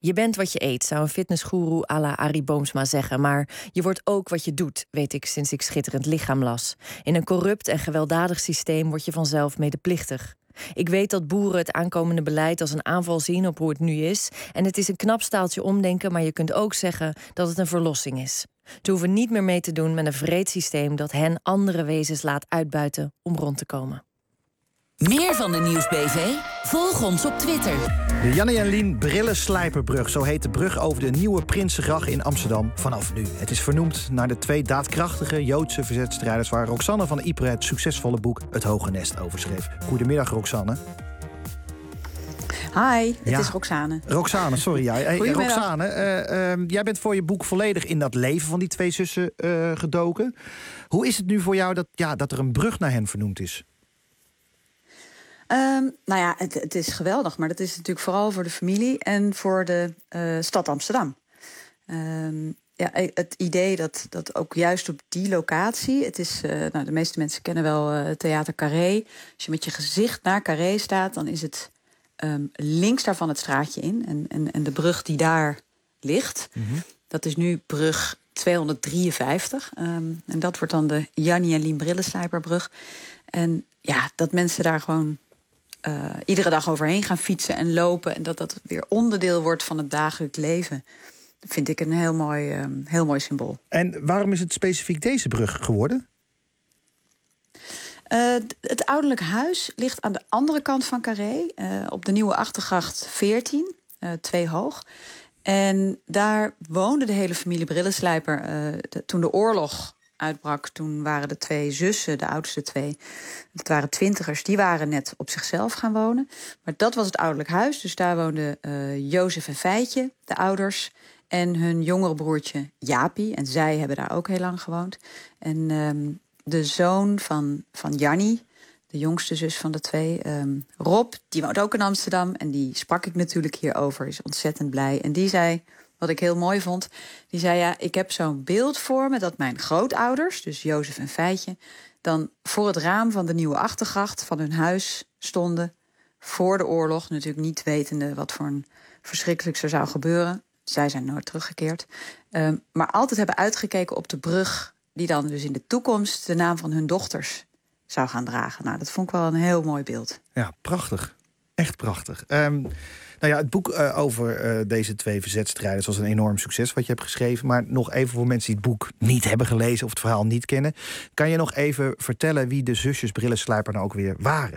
Je bent wat je eet, zou een fitnessgoeroe à la Arie Boomsma zeggen. Maar je wordt ook wat je doet, weet ik sinds ik Schitterend Lichaam las. In een corrupt en gewelddadig systeem word je vanzelf medeplichtig. Ik weet dat boeren het aankomende beleid als een aanval zien op hoe het nu is. En het is een knap staaltje omdenken, maar je kunt ook zeggen dat het een verlossing is. Ze hoeven niet meer mee te doen met een wreed systeem dat hen andere wezens laat uitbuiten om rond te komen. Meer van de Nieuws B V? Volg ons op Twitter. De Jannie en Lien Brillenslijperbrug, zo heet de brug over de Nieuwe Prinsengracht in Amsterdam vanaf nu. Het is vernoemd naar de twee daadkrachtige Joodse verzetstrijders waar Roxanne van Ypres het succesvolle boek Het Hoge Nest over schreef. Goedemiddag, Roxanne. Hi, het Ja. is Roxane. Roxane, sorry. Ja. Hey, Goedemiddag. Roxane, uh, uh, jij bent voor je boek volledig in dat leven van die twee zussen uh, gedoken. Hoe is het nu voor jou dat, ja, dat er een brug naar hen vernoemd is? Um, nou ja, het, het is geweldig, maar dat is natuurlijk vooral voor de familie en voor de uh, stad Amsterdam. Um, ja, het idee dat, dat ook juist op die locatie, het is, uh, nou, de meeste mensen kennen wel uh, Theater Carré. Als je met je gezicht naar Carré staat, dan is het um, links daarvan het straatje in. En, en, en de brug die daar ligt, mm-hmm. dat is nu brug tweehonderddrieënvijftig. Um, en dat wordt dan de Jannie en Lien Brillenslijperbrug. En ja, dat mensen daar gewoon Uh, iedere dag overheen gaan fietsen en lopen en dat dat weer onderdeel wordt van het dagelijks leven, dat vind ik een heel mooi, um, heel mooi symbool. En waarom is het specifiek deze brug geworden? Uh, het ouderlijk huis ligt aan de andere kant van Carré, uh, op de Nieuwe Achtergracht veertien, uh, twee hoog. En daar woonde de hele familie Brillenslijper. Uh, de, toen de oorlog uitbrak, toen waren de twee zussen, de oudste twee, dat waren twintigers, die waren net op zichzelf gaan wonen. Maar dat was het ouderlijk huis, dus daar woonden uh, Jozef en Feitje, de ouders, en hun jongere broertje Jaapie. En zij hebben daar ook heel lang gewoond. En um, de zoon van, van Jannie, de jongste zus van de twee, um, Rob, die woont ook in Amsterdam. En die sprak ik natuurlijk hierover, is ontzettend blij. En die zei, wat ik heel mooi vond, die zei, ja, ik heb zo'n beeld voor me dat mijn grootouders, dus Jozef en Feitje, dan voor het raam van de Nieuwe Achtergracht van hun huis stonden voor de oorlog, natuurlijk niet wetende wat voor een verschrikkelijks er zou gebeuren. Zij zijn nooit teruggekeerd. Um, maar altijd hebben uitgekeken op de brug die dan dus in de toekomst de naam van hun dochters zou gaan dragen. Nou, dat vond ik wel een heel mooi beeld. Ja, prachtig. Echt prachtig. Um, nou ja, het boek uh, over uh, deze twee verzetstrijders was een enorm succes wat je hebt geschreven. Maar nog even voor mensen die het boek niet hebben gelezen of het verhaal niet kennen. Kan je nog even vertellen wie de zusjes Brillenslijper nou ook weer waren?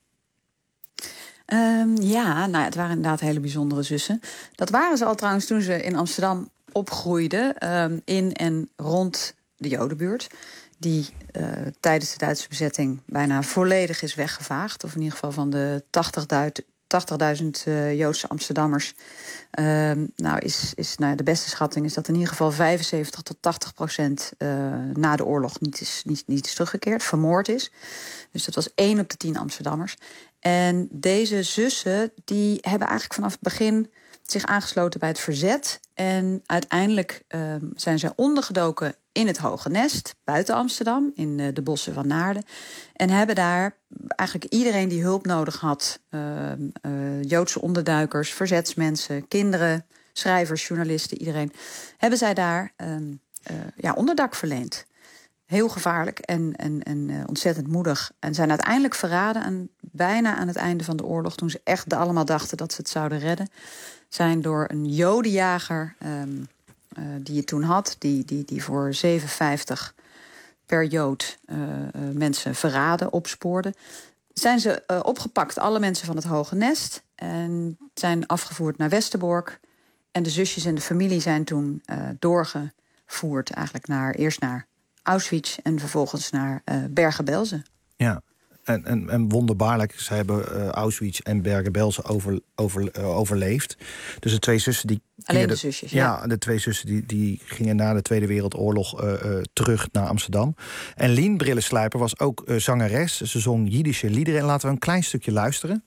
Um, ja, nou, het waren inderdaad hele bijzondere zussen. Dat waren ze al trouwens toen ze in Amsterdam opgroeiden, um, in en rond de Jodenbuurt, die uh, tijdens de Duitse bezetting bijna volledig is weggevaagd. Of in ieder geval van de tachtigduizend uh, Joodse Amsterdammers. Uh, nou, is, is, nou, de beste schatting is dat in ieder geval vijfenzeventig tot tachtig procent uh, na de oorlog niet is, niet, niet is teruggekeerd, vermoord is. Dus dat was één op de tien Amsterdammers. En deze zussen die hebben eigenlijk vanaf het begin zich aangesloten bij het verzet. En uiteindelijk uh, zijn zij ondergedoken in het Hoge Nest, buiten Amsterdam, in uh, de bossen van Naarden. En hebben daar eigenlijk iedereen die hulp nodig had, uh, uh, Joodse onderduikers, verzetsmensen, kinderen, schrijvers, journalisten, iedereen, hebben zij daar uh, uh, ja, onderdak verleend. Heel gevaarlijk en, en, en uh, ontzettend moedig. En zijn uiteindelijk verraden aan, bijna aan het einde van de oorlog, toen ze echt allemaal dachten dat ze het zouden redden, zijn door een jodenjager um, uh, die je toen had, die, die, die voor zeven vijftig per jood uh, uh, mensen verraden, opspoorde, zijn ze uh, opgepakt, alle mensen van het Hoge Nest, en zijn afgevoerd naar Westerbork. En de zusjes en de familie zijn toen uh, doorgevoerd eigenlijk naar, eerst naar Auschwitz en vervolgens naar uh, Bergen-Belsen. Ja, en, en, en wonderbaarlijk, ze hebben uh, Auschwitz en Bergen-Belsen over, over, uh, overleefd. Dus de twee zussen die... Alleen de, de zusjes, ja. ja. de twee zussen die, die gingen na de Tweede Wereldoorlog uh, uh, terug naar Amsterdam. En Lien Brillenslijper was ook uh, zangeres. Ze zong Jiddische liederen. En laten we een klein stukje luisteren.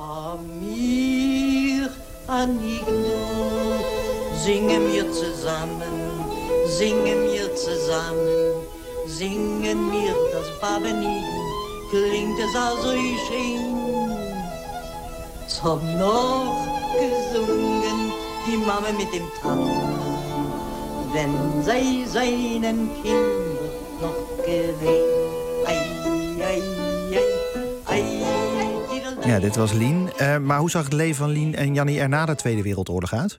Amir, Anignu, zingen wir zusammen, zingen wir zusammen, zingen wir das Babeni, klingt es also schön. Es hab noch gesungen die Mama mit dem Tand. Wenn sei seinen Kindern noch gewähnt. Ei, ei, ei, ei. Ja, dit was Lien. Uh, maar hoe zag het leven van Lien en Jannie er na de Tweede Wereldoorlog uit?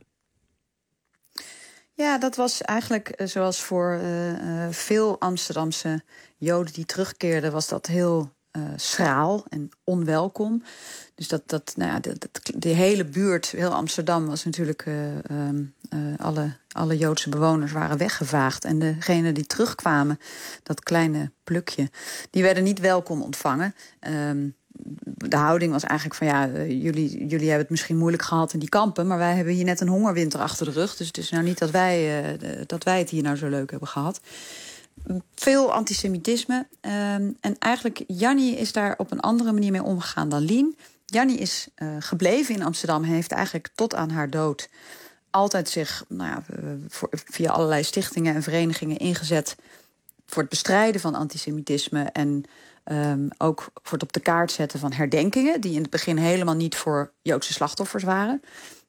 Ja, dat was eigenlijk uh, zoals voor uh, uh, veel Amsterdamse Joden die terugkeerden, was dat heel uh, schraal en onwelkom. Dus dat, dat, nou ja, dat, dat, die hele buurt, heel Amsterdam, was natuurlijk uh, um, uh, alle, alle Joodse bewoners waren weggevaagd. En degenen die terugkwamen, dat kleine plukje, die werden niet welkom ontvangen. Um, De houding was eigenlijk van ja, uh, jullie, jullie hebben het misschien moeilijk gehad in die kampen, maar wij hebben hier net een hongerwinter achter de rug. Dus het is nou niet dat wij, uh, dat wij het hier nou zo leuk hebben gehad. Veel antisemitisme. Um, en eigenlijk Jannie is daar op een andere manier mee omgegaan dan Lien. Jannie is uh, gebleven in Amsterdam en heeft eigenlijk tot aan haar dood altijd zich nou ja, voor, via allerlei stichtingen en verenigingen ingezet voor het bestrijden van antisemitisme en Um, ook voor het op de kaart zetten van herdenkingen, die in het begin helemaal niet voor Joodse slachtoffers waren.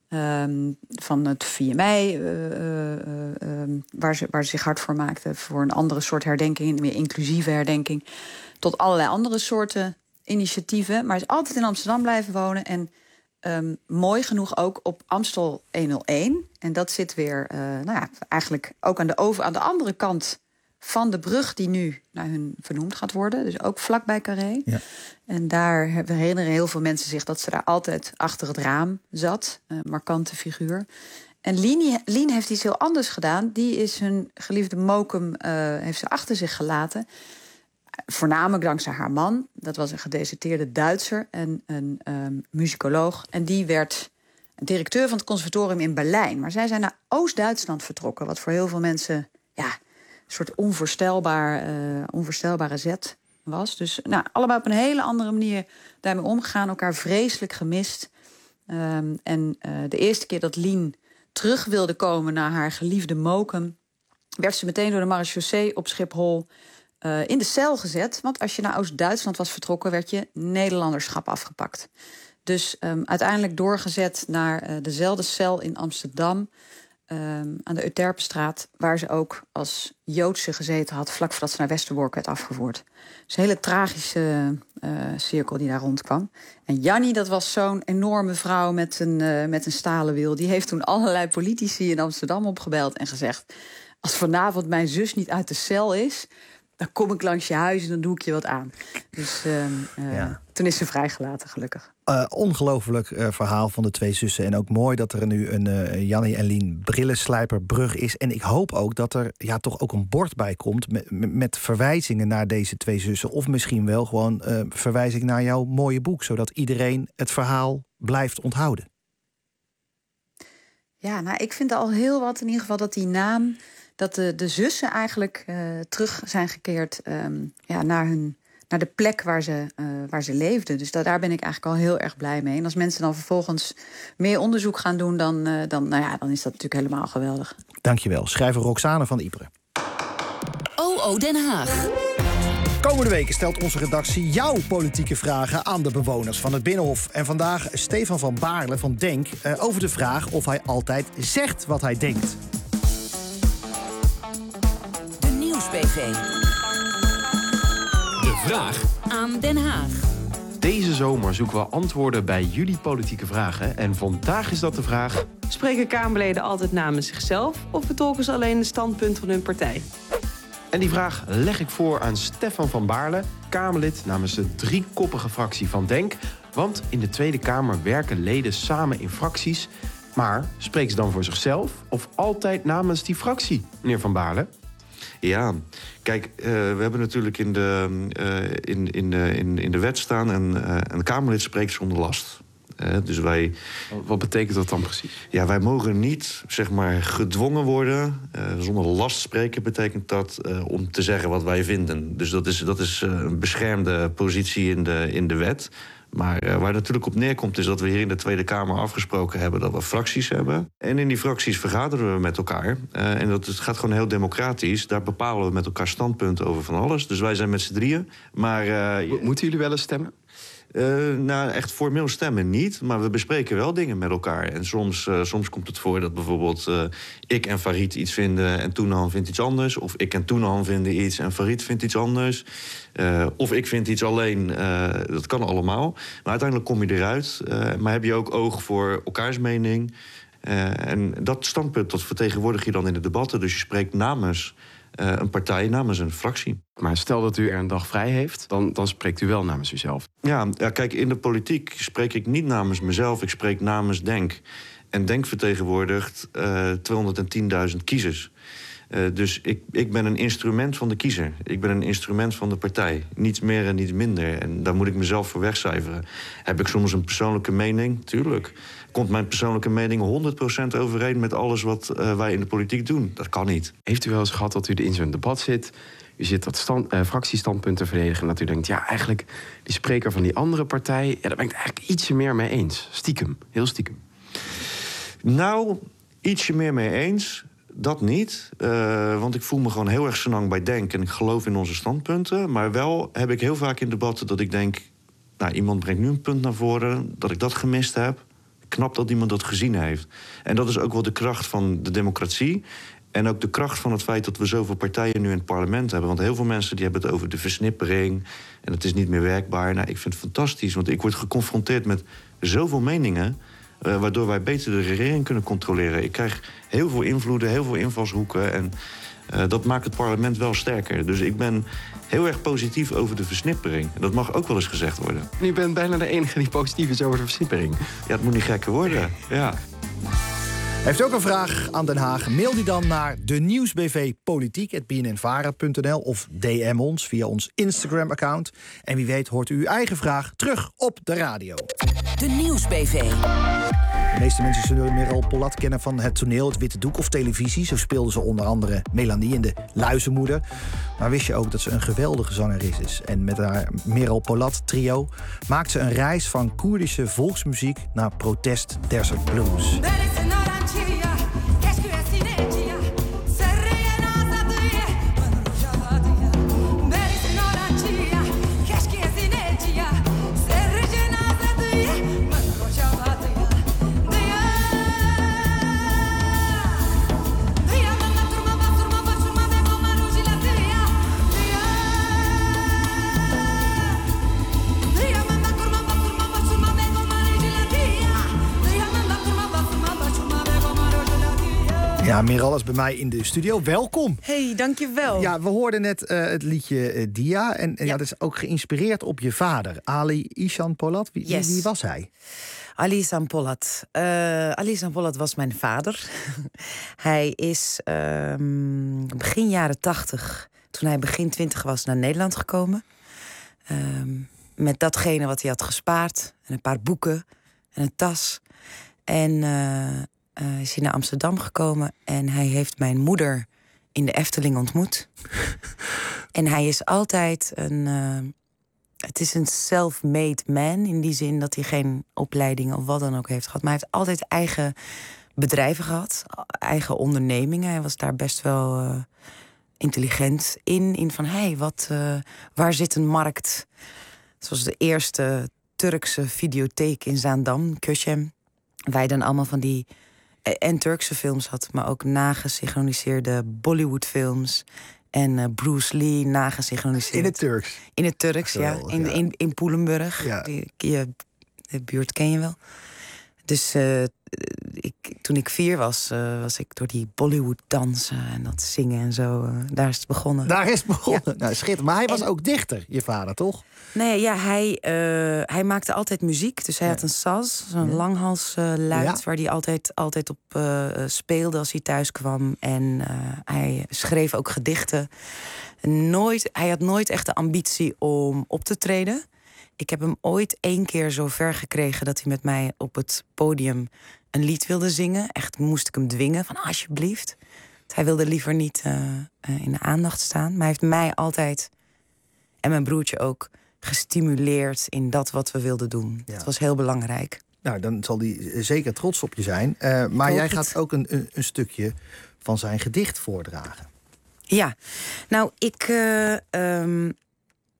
Um, van het vier mei, uh, uh, uh, waar, ze, waar ze zich hard voor maakten, voor een andere soort herdenking, een meer inclusieve herdenking, tot allerlei andere soorten initiatieven. Maar is altijd in Amsterdam blijven wonen en um, mooi genoeg ook op Amstel honderdéén. En dat zit weer, uh, nou ja, eigenlijk ook aan de, over, aan de andere kant van de brug die nu naar hun vernoemd gaat worden. Dus ook vlakbij Carré. Ja. En daar herinneren heel veel mensen zich dat ze daar altijd achter het raam zat. Een markante figuur. En Lien, Lien heeft iets heel anders gedaan. Die is hun geliefde Mokum, uh, heeft ze achter zich gelaten. Voornamelijk dankzij haar man. Dat was een gedeserteerde Duitser en een um, muzikoloog. En die werd directeur van het conservatorium in Berlijn. Maar zij zijn naar Oost-Duitsland vertrokken. Wat voor heel veel mensen ja, een soort onvoorstelbaar, uh, onvoorstelbare zet was. Dus nou, allebei op een hele andere manier daarmee omgegaan. Elkaar vreselijk gemist. Um, en uh, de eerste keer dat Lien terug wilde komen naar haar geliefde Mokum, werd ze meteen door de marechaussee op Schiphol uh, in de cel gezet. Want als je naar Oost-Duitsland was vertrokken, werd je Nederlanderschap afgepakt. Dus um, uiteindelijk doorgezet naar uh, dezelfde cel in Amsterdam, um, aan de Euterpenstraat, waar ze ook als Joodse gezeten had, vlak voordat ze naar Westerbork werd afgevoerd. Dus een hele tragische uh, cirkel die daar rondkwam. En Jannie, dat was zo'n enorme vrouw met een, uh, met een stalen wiel. Die heeft toen allerlei politici in Amsterdam opgebeld en gezegd: als vanavond mijn zus niet uit de cel is, dan kom ik langs je huis en dan doe ik je wat aan. Dus uh, uh, ja. Toen is ze vrijgelaten, gelukkig. Uh, ongelooflijk uh, verhaal van de twee zussen. En ook mooi dat er nu een uh, Jannie en Lien brillenslijperbrug is. En ik hoop ook dat er ja, toch ook een bord bij komt met, met verwijzingen naar deze twee zussen. Of misschien wel gewoon uh, verwijzing naar jouw mooie boek, zodat iedereen het verhaal blijft onthouden. Ja, nou, ik vind al heel wat in ieder geval dat die naam, dat de, de zussen eigenlijk uh, terug zijn gekeerd um, ja, naar, hun, naar de plek waar ze, uh, waar ze leefden. Dus dat, daar ben ik eigenlijk al heel erg blij mee. En als mensen dan vervolgens meer onderzoek gaan doen, dan, uh, dan, nou ja, dan is dat natuurlijk helemaal geweldig. Dankjewel. Schrijver Roxane van Ypres. O O Den Haag. Komende weken stelt onze redactie jouw politieke vragen aan de bewoners van het Binnenhof. En vandaag Stefan van Baarle van Denk uh, over de vraag of hij altijd zegt wat hij denkt. De Nieuws-P V. De vraag aan Den Haag. Deze zomer zoeken we antwoorden bij jullie politieke vragen. En vandaag is dat de vraag: spreken Kamerleden altijd namens zichzelf of vertolken ze alleen de standpunt van hun partij? En die vraag leg ik voor aan Stefan van Baarle, Kamerlid namens de driekoppige fractie van Denk. Want in de Tweede Kamer werken leden samen in fracties. Maar spreken ze dan voor zichzelf of altijd namens die fractie, meneer Van Baarle? Ja, kijk, uh, we hebben natuurlijk in de, uh, in, in, de, in, in de wet staan en uh, een Kamerlid spreekt zonder last. Uh, dus wij, wat betekent dat dan precies? Ja, wij mogen niet, zeg maar, gedwongen worden. Uh, zonder last spreken betekent dat uh, om te zeggen wat wij vinden. Dus dat is, dat is uh, een beschermde positie in de, in de wet. Maar uh, waar het natuurlijk op neerkomt is dat we hier in de Tweede Kamer afgesproken hebben dat we fracties hebben. En in die fracties vergaderen we met elkaar. Uh, en dat het gaat gewoon heel democratisch. Daar bepalen we met elkaar standpunten over van alles. Dus wij zijn met z'n drieën. Maar, uh, Moeten jullie wel eens stemmen? Uh, nou, echt formeel stemmen niet, maar we bespreken wel dingen met elkaar. En soms, uh, soms komt het voor dat bijvoorbeeld uh, ik en Farid iets vinden en Toenhan vindt iets anders. Of ik en Toenhan vinden iets en Farid vindt iets anders. Uh, of ik vind iets alleen, uh, dat kan allemaal. Maar uiteindelijk kom je eruit. Uh, maar heb je ook oog voor elkaars mening. Uh, en dat standpunt dat vertegenwoordig je dan in de debatten. Dus je spreekt namens uh, een partij, namens een fractie. Maar stel dat u er een dag vrij heeft, dan, dan spreekt u wel namens uzelf. Ja, ja, kijk, in de politiek spreek ik niet namens mezelf. Ik spreek namens Denk. En Denk vertegenwoordigt uh, tweehonderdtienduizend kiezers. Uh, dus ik, ik ben een instrument van de kiezer. Ik ben een instrument van de partij. Niets meer en niets minder. En daar moet ik mezelf voor wegcijferen. Heb ik soms een persoonlijke mening? Tuurlijk. Komt mijn persoonlijke mening honderd procent overeen met alles wat uh, wij in de politiek doen? Dat kan niet. Heeft u wel eens gehad dat u in zo'n debat zit, u zit dat stand, uh, fractiestandpunt te verdedigen en dat u denkt, ja, eigenlijk die spreker van die andere partij, ja, daar ben ik het eigenlijk ietsje meer mee eens. Stiekem, heel stiekem. Nou, ietsje meer mee eens. Dat niet, uh, want ik voel me gewoon heel erg senang bij Denk en ik geloof in onze standpunten. Maar wel heb ik heel vaak in debatten dat ik denk, nou, iemand brengt nu een punt naar voren, dat ik dat gemist heb. Knap dat iemand dat gezien heeft. En dat is ook wel de kracht van de democratie. En ook de kracht van het feit dat we zoveel partijen nu in het parlement hebben. Want heel veel mensen die hebben het over de versnippering en het is niet meer werkbaar. Nou, ik vind het fantastisch, want ik word geconfronteerd met zoveel meningen, Uh, waardoor wij beter de regering kunnen controleren. Ik krijg heel veel invloeden, heel veel invalshoeken. En uh, dat maakt het parlement wel sterker. Dus ik ben heel erg positief over de versnippering. En dat mag ook wel eens gezegd worden. U bent bijna de enige die positief is over de versnippering. Ja, het moet niet gekker worden. Ja. Heeft u ook een vraag aan Den Haag? Mail die dan naar de nieuwsbv politiek at b n n vara punt n l of D M ons via ons Instagram-account. En wie weet hoort u uw eigen vraag terug op de radio. De Nieuwsbv. De meeste mensen zullen Merel Polat kennen van het toneel, het witte doek of televisie. Zo speelde ze onder andere Melanie in de Luizenmoeder. Maar wist je ook dat ze een geweldige zangeres is? En met haar Merel Polat trio maakt ze een reis van Koerdische volksmuziek naar protest desert blues. Ja, Merel is bij mij in de studio. Welkom. Hey, dankjewel. Ja, we hoorden net uh, het liedje uh, Dia. En uh, ja. ja, dat is ook geïnspireerd op je vader, Ali Ihsan Polat. Wie, yes. wie, wie was hij? Ali Ihsan Polat. Uh, Ali Ihsan Polat was mijn vader. Hij is uh, begin jaren tachtig, toen hij begin twintig was, naar Nederland gekomen. Uh, met datgene wat hij had gespaard. En een paar boeken en een tas. En Uh, Uh, is hij naar Amsterdam gekomen en hij heeft mijn moeder in de Efteling ontmoet. En hij is altijd een Uh, het is een self-made man in die zin dat hij geen opleiding of wat dan ook heeft gehad. Maar hij heeft altijd eigen bedrijven gehad, eigen ondernemingen. Hij was daar best wel uh, intelligent in. In van, hé, hey, wat, uh, waar zit een markt? Zoals de eerste Turkse videotheek in Zaandam, Kösem. Wij dan allemaal van die en Turkse films had, maar ook nagesynchroniseerde Bollywoodfilms. En uh, Bruce Lee nagesynchroniseerd. In het Turks? In het Turks, ja. In, ja. in, in Poelenburg. Ja. Die, je, de buurt ken je wel. Dus uh, ik, toen ik vier was, uh, was ik door die Bollywood dansen en dat zingen en zo. Uh, daar is het begonnen. Daar is het begonnen. Ja. Nou, schitterend. Maar hij was en, ook dichter, je vader, toch? Nee, ja, hij, uh, hij maakte altijd muziek. Dus hij ja. had een saz, zo'n ja. langhalsluid, uh, ja. waar hij altijd, altijd op uh, speelde als hij thuis kwam. En uh, hij schreef ook gedichten. Nooit, hij had nooit echt de ambitie om op te treden. Ik heb hem ooit één keer zo ver gekregen dat hij met mij op het podium een lied wilde zingen. Echt moest ik hem dwingen, van alsjeblieft. Hij wilde liever niet uh, uh, in de aandacht staan. Maar hij heeft mij altijd, en mijn broertje ook, gestimuleerd in dat wat we wilden doen. Ja. Dat was heel belangrijk. Nou, dan zal hij zeker trots op je zijn. Uh, maar jij gaat ook een, een, een stukje van zijn gedicht voordragen. Ja, nou, ik... Uh, um,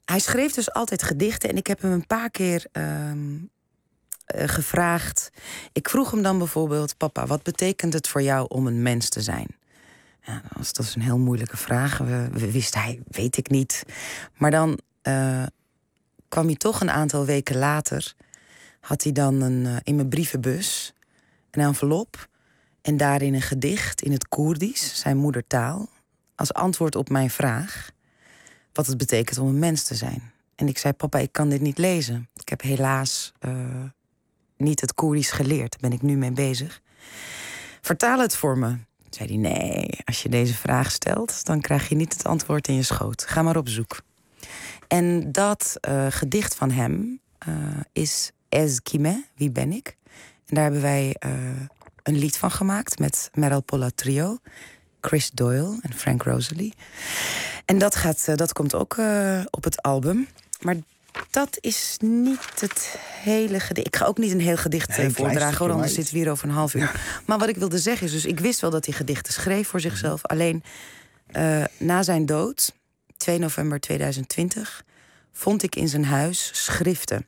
hij schreef dus altijd gedichten. En ik heb hem een paar keer um, uh, gevraagd. Ik vroeg hem dan bijvoorbeeld... Papa, wat betekent het voor jou om een mens te zijn? Ja, dat was, dat is een heel moeilijke vraag. We, we wist hij, weet ik niet. Maar dan uh, kwam hij toch een aantal weken later... had hij dan een, uh, in mijn brievenbus een envelop... en daarin een gedicht in het Koerdisch, zijn moedertaal... als antwoord op mijn vraag... wat het betekent om een mens te zijn. En ik zei, papa, ik kan dit niet lezen. Ik heb helaas uh, niet het Koerdisch geleerd. Daar ben ik nu mee bezig. Vertaal het voor me. Zei hij, nee, als je deze vraag stelt... dan krijg je niet het antwoord in je schoot. Ga maar op zoek. En dat uh, gedicht van hem uh, is Ez Kime, Wie ben ik? En daar hebben wij uh, een lied van gemaakt... met Meral Polat Trio, Chris Doyle en Frank Rosalie. En dat, gaat, uh, dat komt ook uh, op het album. Maar dat is niet het hele gedicht. Ik ga ook niet een heel gedicht nee, voordragen, hoor, anders zitten we hier over een half uur. Ja. Maar wat ik wilde zeggen is, dus ik wist wel dat hij gedichten schreef voor zichzelf. Alleen uh, na zijn dood, twee november tweeduizend twintig... vond ik in zijn huis schriften.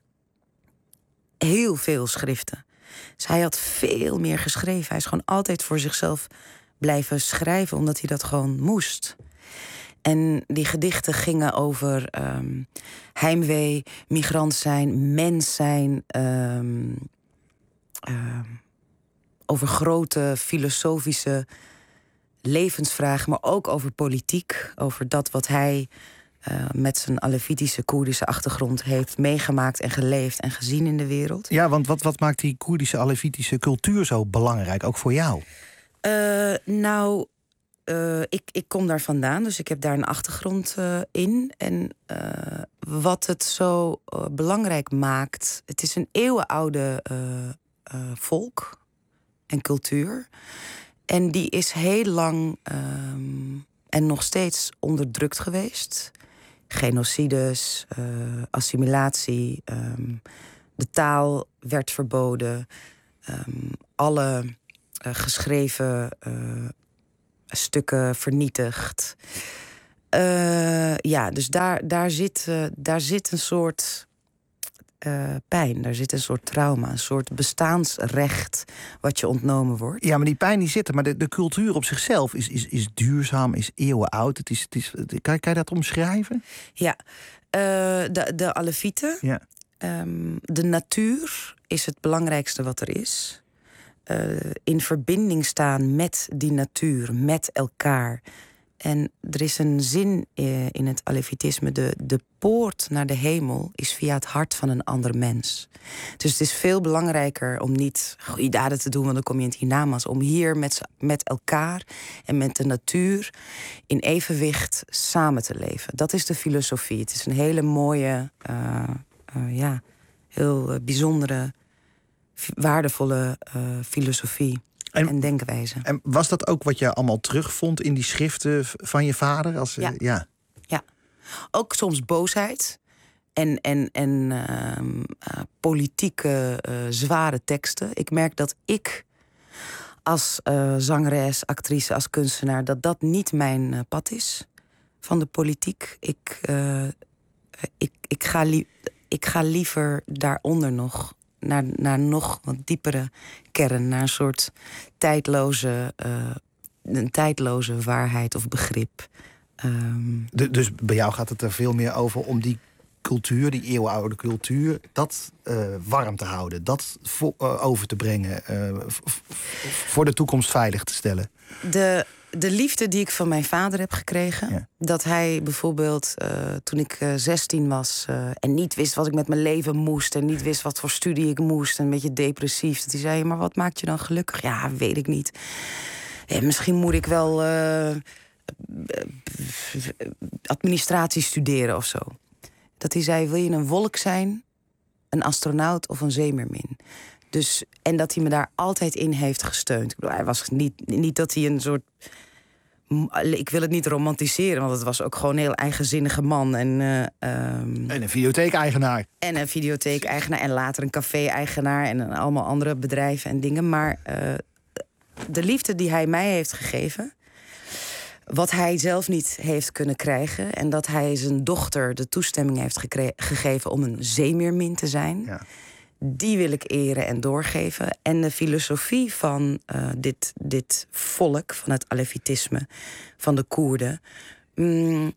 Heel veel schriften. Dus hij had veel meer geschreven. Hij is gewoon altijd voor zichzelf blijven schrijven, omdat hij dat gewoon moest. En die gedichten gingen over um, heimwee, migrant zijn, mens zijn... Um, uh, over grote filosofische levensvragen, maar ook over politiek. Over dat wat hij uh, met zijn Alevitische Koerdische achtergrond heeft meegemaakt en geleefd en gezien in de wereld. Ja, want wat, wat maakt die Koerdische Alevitische cultuur zo belangrijk, ook voor jou? Uh, nou... Uh, ik, ik kom daar vandaan, dus ik heb daar een achtergrond uh, in. En uh, wat het zo uh, belangrijk maakt... het is een eeuwenoude uh, uh, volk en cultuur. En die is heel lang um, en nog steeds onderdrukt geweest. Genocides, uh, assimilatie, um, de taal werd verboden. Um, alle uh, geschreven... Uh, stukken vernietigd. Uh, ja, dus daar, daar, zit, uh, daar zit een soort uh, pijn, daar zit een soort trauma, een soort bestaansrecht wat je ontnomen wordt. Ja, maar die pijn die zit er, maar de, de cultuur op zichzelf is, is, is duurzaam, is eeuwenoud. Het is, het is, kan, kan je dat omschrijven? Ja, uh, de, de Alevieten, ja. um, de natuur is het belangrijkste wat er is. Uh, in verbinding staan met die natuur, met elkaar. En er is een zin uh, in het Alevitisme... De, de poort naar de hemel is via het hart van een ander mens. Dus het is veel belangrijker om niet goede daden te doen... want dan kom je in het hiernamaals... om hier met, met elkaar en met de natuur in evenwicht samen te leven. Dat is de filosofie. Het is een hele mooie, uh, uh, ja, heel uh, bijzondere... waardevolle uh, filosofie en, en denkwijze. En was dat ook wat je allemaal terugvond in die schriften van je vader? Als, ja. Uh, ja. ja. Ook soms boosheid en, en, en uh, uh, politieke uh, zware teksten. Ik merk dat ik als uh, zangeres, actrice, als kunstenaar... dat dat niet mijn uh, pad is van de politiek. Ik, uh, ik, ik, ga, li- ik ga liever daaronder nog... Naar, naar nog wat diepere kern, naar een soort tijdloze, uh, een tijdloze waarheid of begrip. Um, de, dus bij jou gaat het er veel meer over om die cultuur, die eeuwenoude cultuur, dat uh, warm te houden, dat vo, uh, over te brengen, uh, v, v, voor de toekomst veilig te stellen. De, de liefde die ik van mijn vader heb gekregen, ja. Dat hij bijvoorbeeld uh, toen ik uh, zestien was uh, en niet wist wat ik met mijn leven moest en niet wist wat voor studie ik moest en een beetje depressief, dat hij zei, maar wat maakt je dan gelukkig? Ja, weet ik niet. Ja, misschien moet ik wel uh, administratie studeren of zo. Dat hij zei, wil je een wolk zijn, een astronaut of een zeemeermin? Dus, en dat hij me daar altijd in heeft gesteund. Ik bedoel, hij was niet, niet dat hij een soort... Ik wil het niet romantiseren, want het was ook gewoon een heel eigenzinnige man. En, uh, um, en een videotheek-eigenaar. En een videotheek-eigenaar en later een café-eigenaar... en allemaal andere bedrijven en dingen. Maar uh, de liefde die hij mij heeft gegeven... wat hij zelf niet heeft kunnen krijgen. En dat hij zijn dochter de toestemming heeft gekre- gegeven om een zeemeermin te zijn. Ja. Die wil ik eren en doorgeven. En de filosofie van uh, dit, dit volk, van het Alevitisme, van de Koerden. Mm,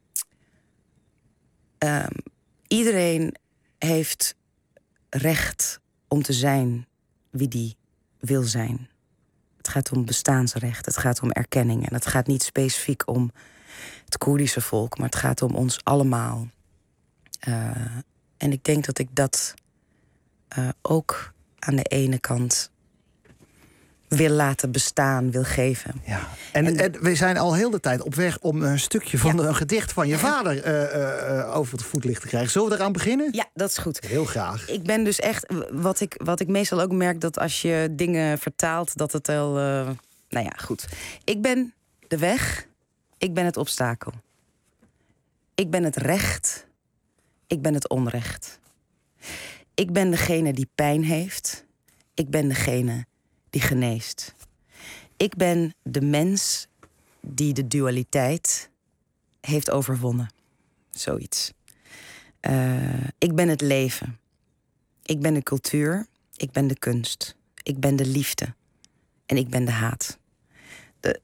uh, iedereen heeft recht om te zijn wie die wil zijn. Het gaat om bestaansrecht, het gaat om erkenning. En het gaat niet specifiek om het Koerdische volk, maar het gaat om ons allemaal. Uh, en ik denk dat ik dat uh, ook aan de ene kant wil laten bestaan, wil geven. Ja. En, en, en we zijn al heel de tijd op weg om een stukje van ja. een gedicht van je vader uh, uh, over het voetlicht te krijgen. Zullen we eraan beginnen? Ja, dat is goed. Heel graag. Ik ben dus echt, wat ik, wat ik meestal ook merk, dat als je dingen vertaalt, dat het wel, uh, nou ja, goed. Ik ben de weg, ik ben het obstakel. Ik ben het recht, ik ben het onrecht. Ik ben degene die pijn heeft, ik ben degene die geneest. Ik ben de mens die de dualiteit heeft overwonnen. Zoiets. Uh, ik ben het leven. Ik ben de cultuur. Ik ben de kunst. Ik ben de liefde. En ik ben de haat. De...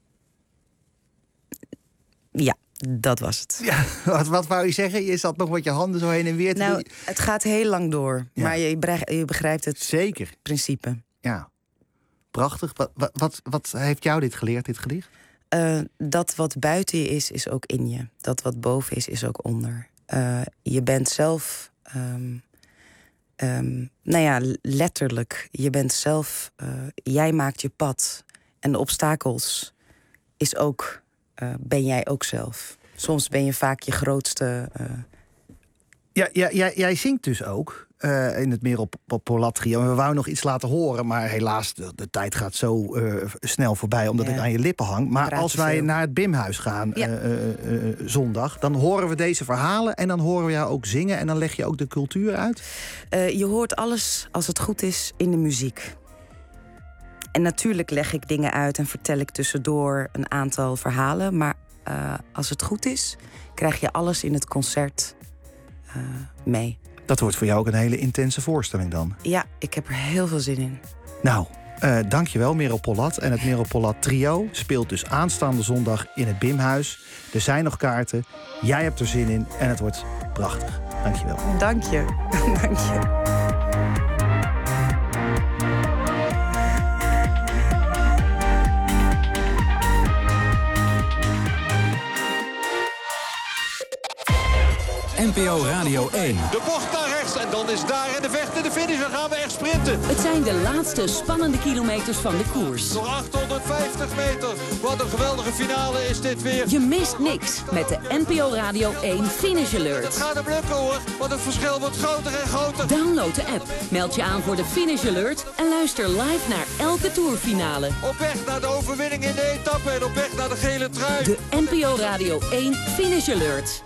Ja, dat was het. Ja, wat, wat wou je zeggen? Je zat nog met je handen zo heen en weer te Nou, doen. het gaat heel lang door. Ja. Maar je, je begrijpt het Zeker. principe. Ja. Prachtig. Wat, wat, wat heeft jou dit geleerd, dit gedicht? Uh, dat wat buiten je is, is ook in je. Dat wat boven is, is ook onder. Uh, je bent zelf... Um, um, nou ja, letterlijk. Je bent zelf... Uh, jij maakt je pad. En de obstakels is ook... Uh, ben jij ook zelf. Soms ben je vaak je grootste... Uh... Ja, ja, jij, jij zingt dus ook... Uh, in het Merel Polat trio. En we wouden nog iets laten horen, maar helaas, de, de tijd gaat zo uh, snel voorbij, omdat ja. ik aan je lippen hang. Maar Praat als wij veel. naar het Bimhuis gaan ja. uh, uh, uh, zondag, dan horen we deze verhalen en dan horen we jou ook zingen en dan leg je ook de cultuur uit? Uh, je hoort alles, als het goed is, in de muziek. En natuurlijk leg ik dingen uit en vertel ik tussendoor een aantal verhalen, maar uh, als het goed is, krijg je alles in het concert uh, mee. Dat wordt voor jou ook een hele intense voorstelling dan. Ja, ik heb er heel veel zin in. Nou, uh, dankjewel Merel Polat. En het Merel Polat trio speelt dus aanstaande zondag in het Bimhuis. Er zijn nog kaarten, jij hebt er zin in en het wordt prachtig. Dankjewel. Dank je. Dank je. N P O Radio één. De bocht naar rechts en dan is daar in de vecht in de finish. Dan gaan we echt sprinten. Het zijn de laatste spannende kilometers van de koers. Nog achthonderdvijftig meter. Wat een geweldige finale is dit weer. Je mist niks met de N P O Radio één Finish Alert. Het gaat hem lukken hoor, want het verschil wordt groter en groter. Download de app, meld je aan voor de Finish Alert en luister live naar elke tourfinale. Op weg naar de overwinning in de etappe en op weg naar de gele trui. De N P O Radio één Finish Alert.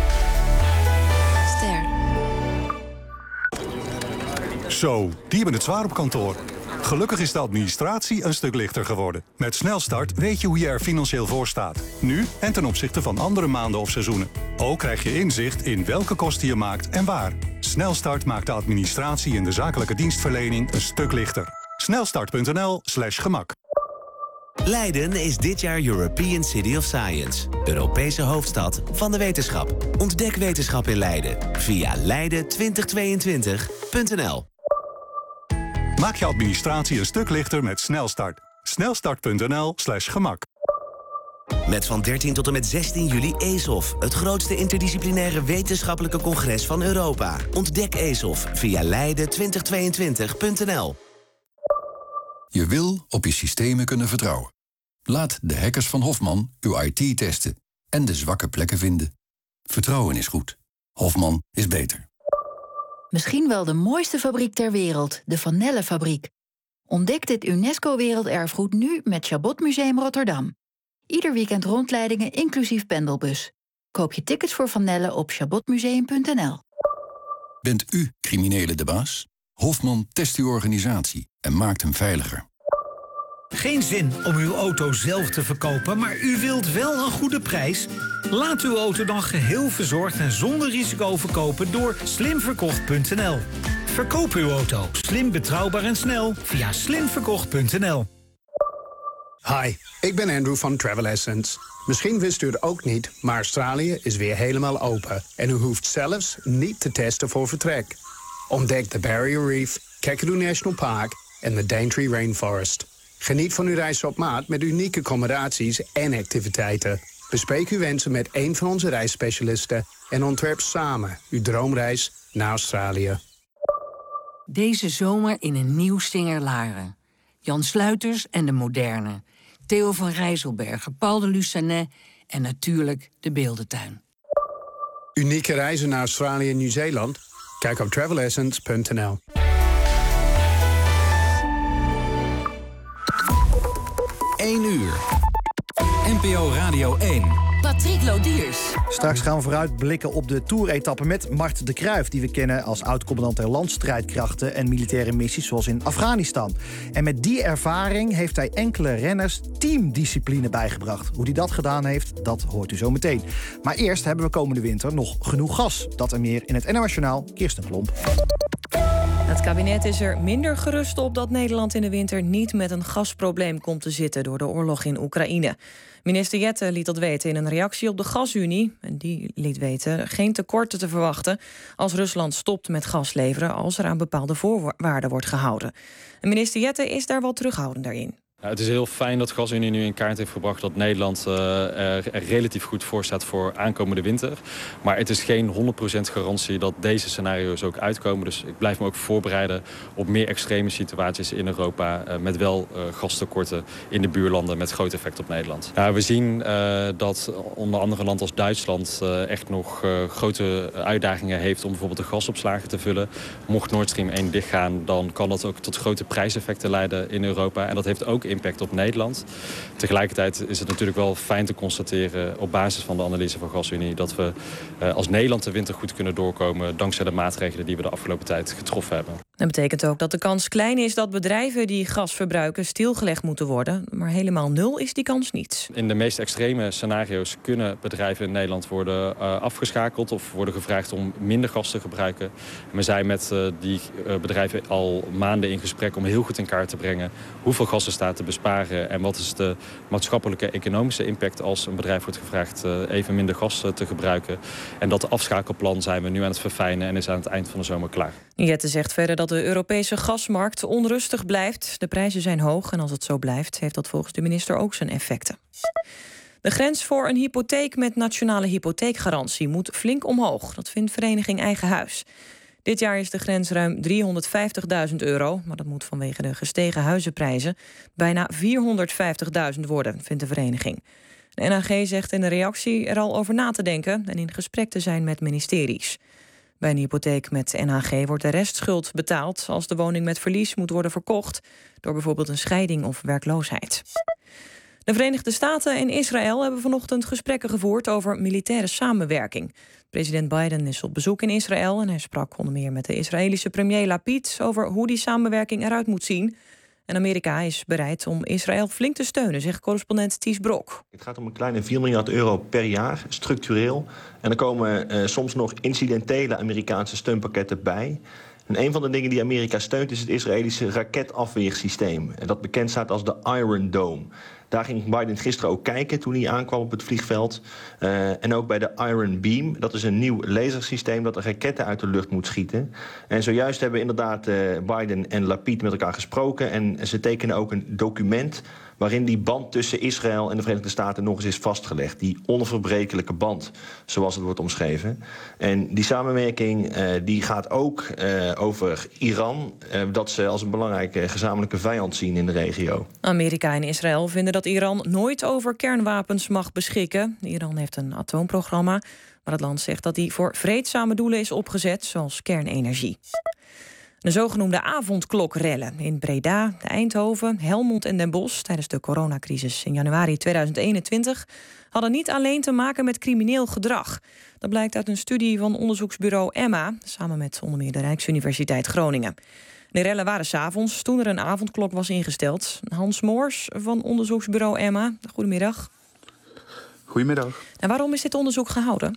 Zo, die hebben het zwaar op kantoor. Gelukkig is de administratie een stuk lichter geworden. Met Snelstart weet je hoe je er financieel voor staat. Nu en ten opzichte van andere maanden of seizoenen. Ook krijg je inzicht in welke kosten je maakt en waar. Snelstart maakt de administratie en de zakelijke dienstverlening een stuk lichter. Snelstart punt n l slash gemak. Leiden is dit jaar European City of Science. Europese hoofdstad van de wetenschap. Ontdek wetenschap in Leiden via leiden twintig tweeëntwintig punt n l. Maak je administratie een stuk lichter met Snelstart. Snelstart punt n l slash gemak. Met van dertien tot en met zestien juli ESOF, het grootste interdisciplinaire wetenschappelijke congres van Europa. Ontdek ESOF via leiden twintig tweeëntwintig punt n l. Je wil op je systemen kunnen vertrouwen. Laat de hackers van Hofman uw I T testen en de zwakke plekken vinden. Vertrouwen is goed. Hofman is beter. Misschien wel de mooiste fabriek ter wereld, de Van Nelle fabriek. Ontdek dit UNESCO-werelderfgoed nu met Chabot Museum Rotterdam. Ieder weekend rondleidingen inclusief pendelbus. Koop je tickets voor Van Nelle op chabot museum punt n l. Bent u criminelen de baas? Hofman test uw organisatie en maakt hem veiliger. Geen zin om uw auto zelf te verkopen, maar u wilt wel een goede prijs? Laat uw auto dan geheel verzorgd en zonder risico verkopen door slim verkocht punt n l. Verkoop uw auto slim, betrouwbaar en snel via slim verkocht punt n l. Hi, ik ben Andrew van Travel Essence. Misschien wist u het ook niet, maar Australië is weer helemaal open. En u hoeft zelfs niet te testen voor vertrek. Ontdek de Barrier Reef, Kakadu National Park en de Daintree Rainforest. Geniet van uw reis op maat met unieke accommodaties en activiteiten. Bespreek uw wensen met een van onze reisspecialisten en ontwerp samen uw droomreis naar Australië. Deze zomer in een nieuw Stinger Laren. Jan Sluiters en de Moderne. Theo van Rijsselbergen, Paul de Lucanet en natuurlijk de Beeldentuin. Unieke reizen naar Australië en Nieuw-Zeeland? Kijk op travel essence punt n l. één uur. N P O Radio één. Patrick Lodiers. Straks gaan we vooruit blikken op de Tour-etappe met Mart de Kruijf, die we kennen als oud-commandant der landstrijdkrachten en militaire missies zoals in Afghanistan. En met die ervaring heeft hij enkele renners teamdiscipline bijgebracht. Hoe hij dat gedaan heeft, dat hoort u zo meteen. Maar eerst hebben we komende winter nog genoeg gas. Dat en meer in het N O S Journaal. Kirsten Klomp. Het kabinet is er minder gerust op dat Nederland in de winter niet met een gasprobleem komt te zitten door de oorlog in Oekraïne. Minister Jette liet dat weten in een reactie op de Gasunie. En die liet weten geen tekorten te verwachten als Rusland stopt met gas leveren als er aan bepaalde voorwaarden wordt gehouden. En minister Jette is daar wel terughoudender in. Ja, het is heel fijn dat Gasunie nu in kaart heeft gebracht dat Nederland uh, er, er relatief goed voor staat voor aankomende winter. Maar het is geen honderd procent garantie dat deze scenario's ook uitkomen. Dus ik blijf me ook voorbereiden op meer extreme situaties in Europa. Uh, met wel uh, gastekorten in de buurlanden met groot effect op Nederland. Ja, we zien uh, dat onder andere land als Duitsland uh, echt nog uh, grote uitdagingen heeft om bijvoorbeeld de gasopslagen te vullen. Mocht Nord Stream één dichtgaan, dan kan dat ook tot grote prijseffecten leiden in Europa. En dat heeft ook impact op Nederland. Tegelijkertijd is het natuurlijk wel fijn te constateren op basis van de analyse van Gasunie dat we uh, als Nederland de winter goed kunnen doorkomen dankzij de maatregelen die we de afgelopen tijd getroffen hebben. Dat betekent ook dat de kans klein is dat bedrijven die gas verbruiken stilgelegd moeten worden. Maar helemaal nul is die kans niet. In de meest extreme scenario's kunnen bedrijven in Nederland worden uh, afgeschakeld of worden gevraagd om minder gas te gebruiken. En we zijn met uh, die uh, bedrijven al maanden in gesprek om heel goed in kaart te brengen hoeveel gas er staat te besparen en wat is de maatschappelijke economische impact als een bedrijf wordt gevraagd uh, even minder gas uh, te gebruiken. En dat afschakelplan zijn we nu aan het verfijnen en is aan het eind van de zomer klaar. Jette zegt verder dat de Europese gasmarkt onrustig blijft. De prijzen zijn hoog en als het zo blijft heeft dat volgens de minister ook zijn effecten. De grens voor een hypotheek met nationale hypotheekgarantie moet flink omhoog. Dat vindt vereniging Eigen Huis. Dit jaar is de grens ruim driehonderdvijftigduizend euro, maar dat moet vanwege de gestegen huizenprijzen bijna vierhonderdvijftigduizend worden, vindt de vereniging. De N H G zegt in een reactie er al over na te denken en in gesprek te zijn met ministeries. Bij een hypotheek met N H G wordt de restschuld betaald als de woning met verlies moet worden verkocht door bijvoorbeeld een scheiding of werkloosheid. De Verenigde Staten en Israël hebben vanochtend gesprekken gevoerd over militaire samenwerking. President Biden is op bezoek in Israël en hij sprak onder meer met de Israëlische premier Lapid over hoe die samenwerking eruit moet zien. En Amerika is bereid om Israël flink te steunen, zegt correspondent Ties Brok. Het gaat om een kleine vier miljard euro per jaar, structureel. En er komen uh, soms nog incidentele Amerikaanse steunpakketten bij. En een van de dingen die Amerika steunt is het Israëlische raketafweersysteem. En dat bekend staat als de Iron Dome. Daar ging Biden gisteren ook kijken toen hij aankwam op het vliegveld. Uh, en ook bij de Iron Beam. Dat is een nieuw lasersysteem dat de raketten uit de lucht moet schieten. En zojuist hebben inderdaad uh, Biden en Lapid met elkaar gesproken. En ze tekenen ook een document waarin die band tussen Israël en de Verenigde Staten nog eens is vastgelegd. Die onverbrekelijke band, zoals het wordt omschreven. En die samenwerking uh, die gaat ook uh, over Iran. Uh, dat ze als een belangrijke gezamenlijke vijand zien in de regio. Amerika en Israël vinden dat Iran nooit over kernwapens mag beschikken. Iran heeft een atoomprogramma, maar het land zegt dat die voor vreedzame doelen is opgezet, zoals kernenergie. De zogenoemde avondklokrellen in Breda, Eindhoven, Helmond en Den Bosch tijdens de coronacrisis in januari tweeduizend eenentwintig hadden niet alleen te maken met crimineel gedrag. Dat blijkt uit een studie van onderzoeksbureau Emma, samen met onder meer de Rijksuniversiteit Groningen. De rellen waren 's avonds, toen er een avondklok was ingesteld. Hans Moors van onderzoeksbureau Emma, goedemiddag. Goedemiddag. En waarom is dit onderzoek gehouden?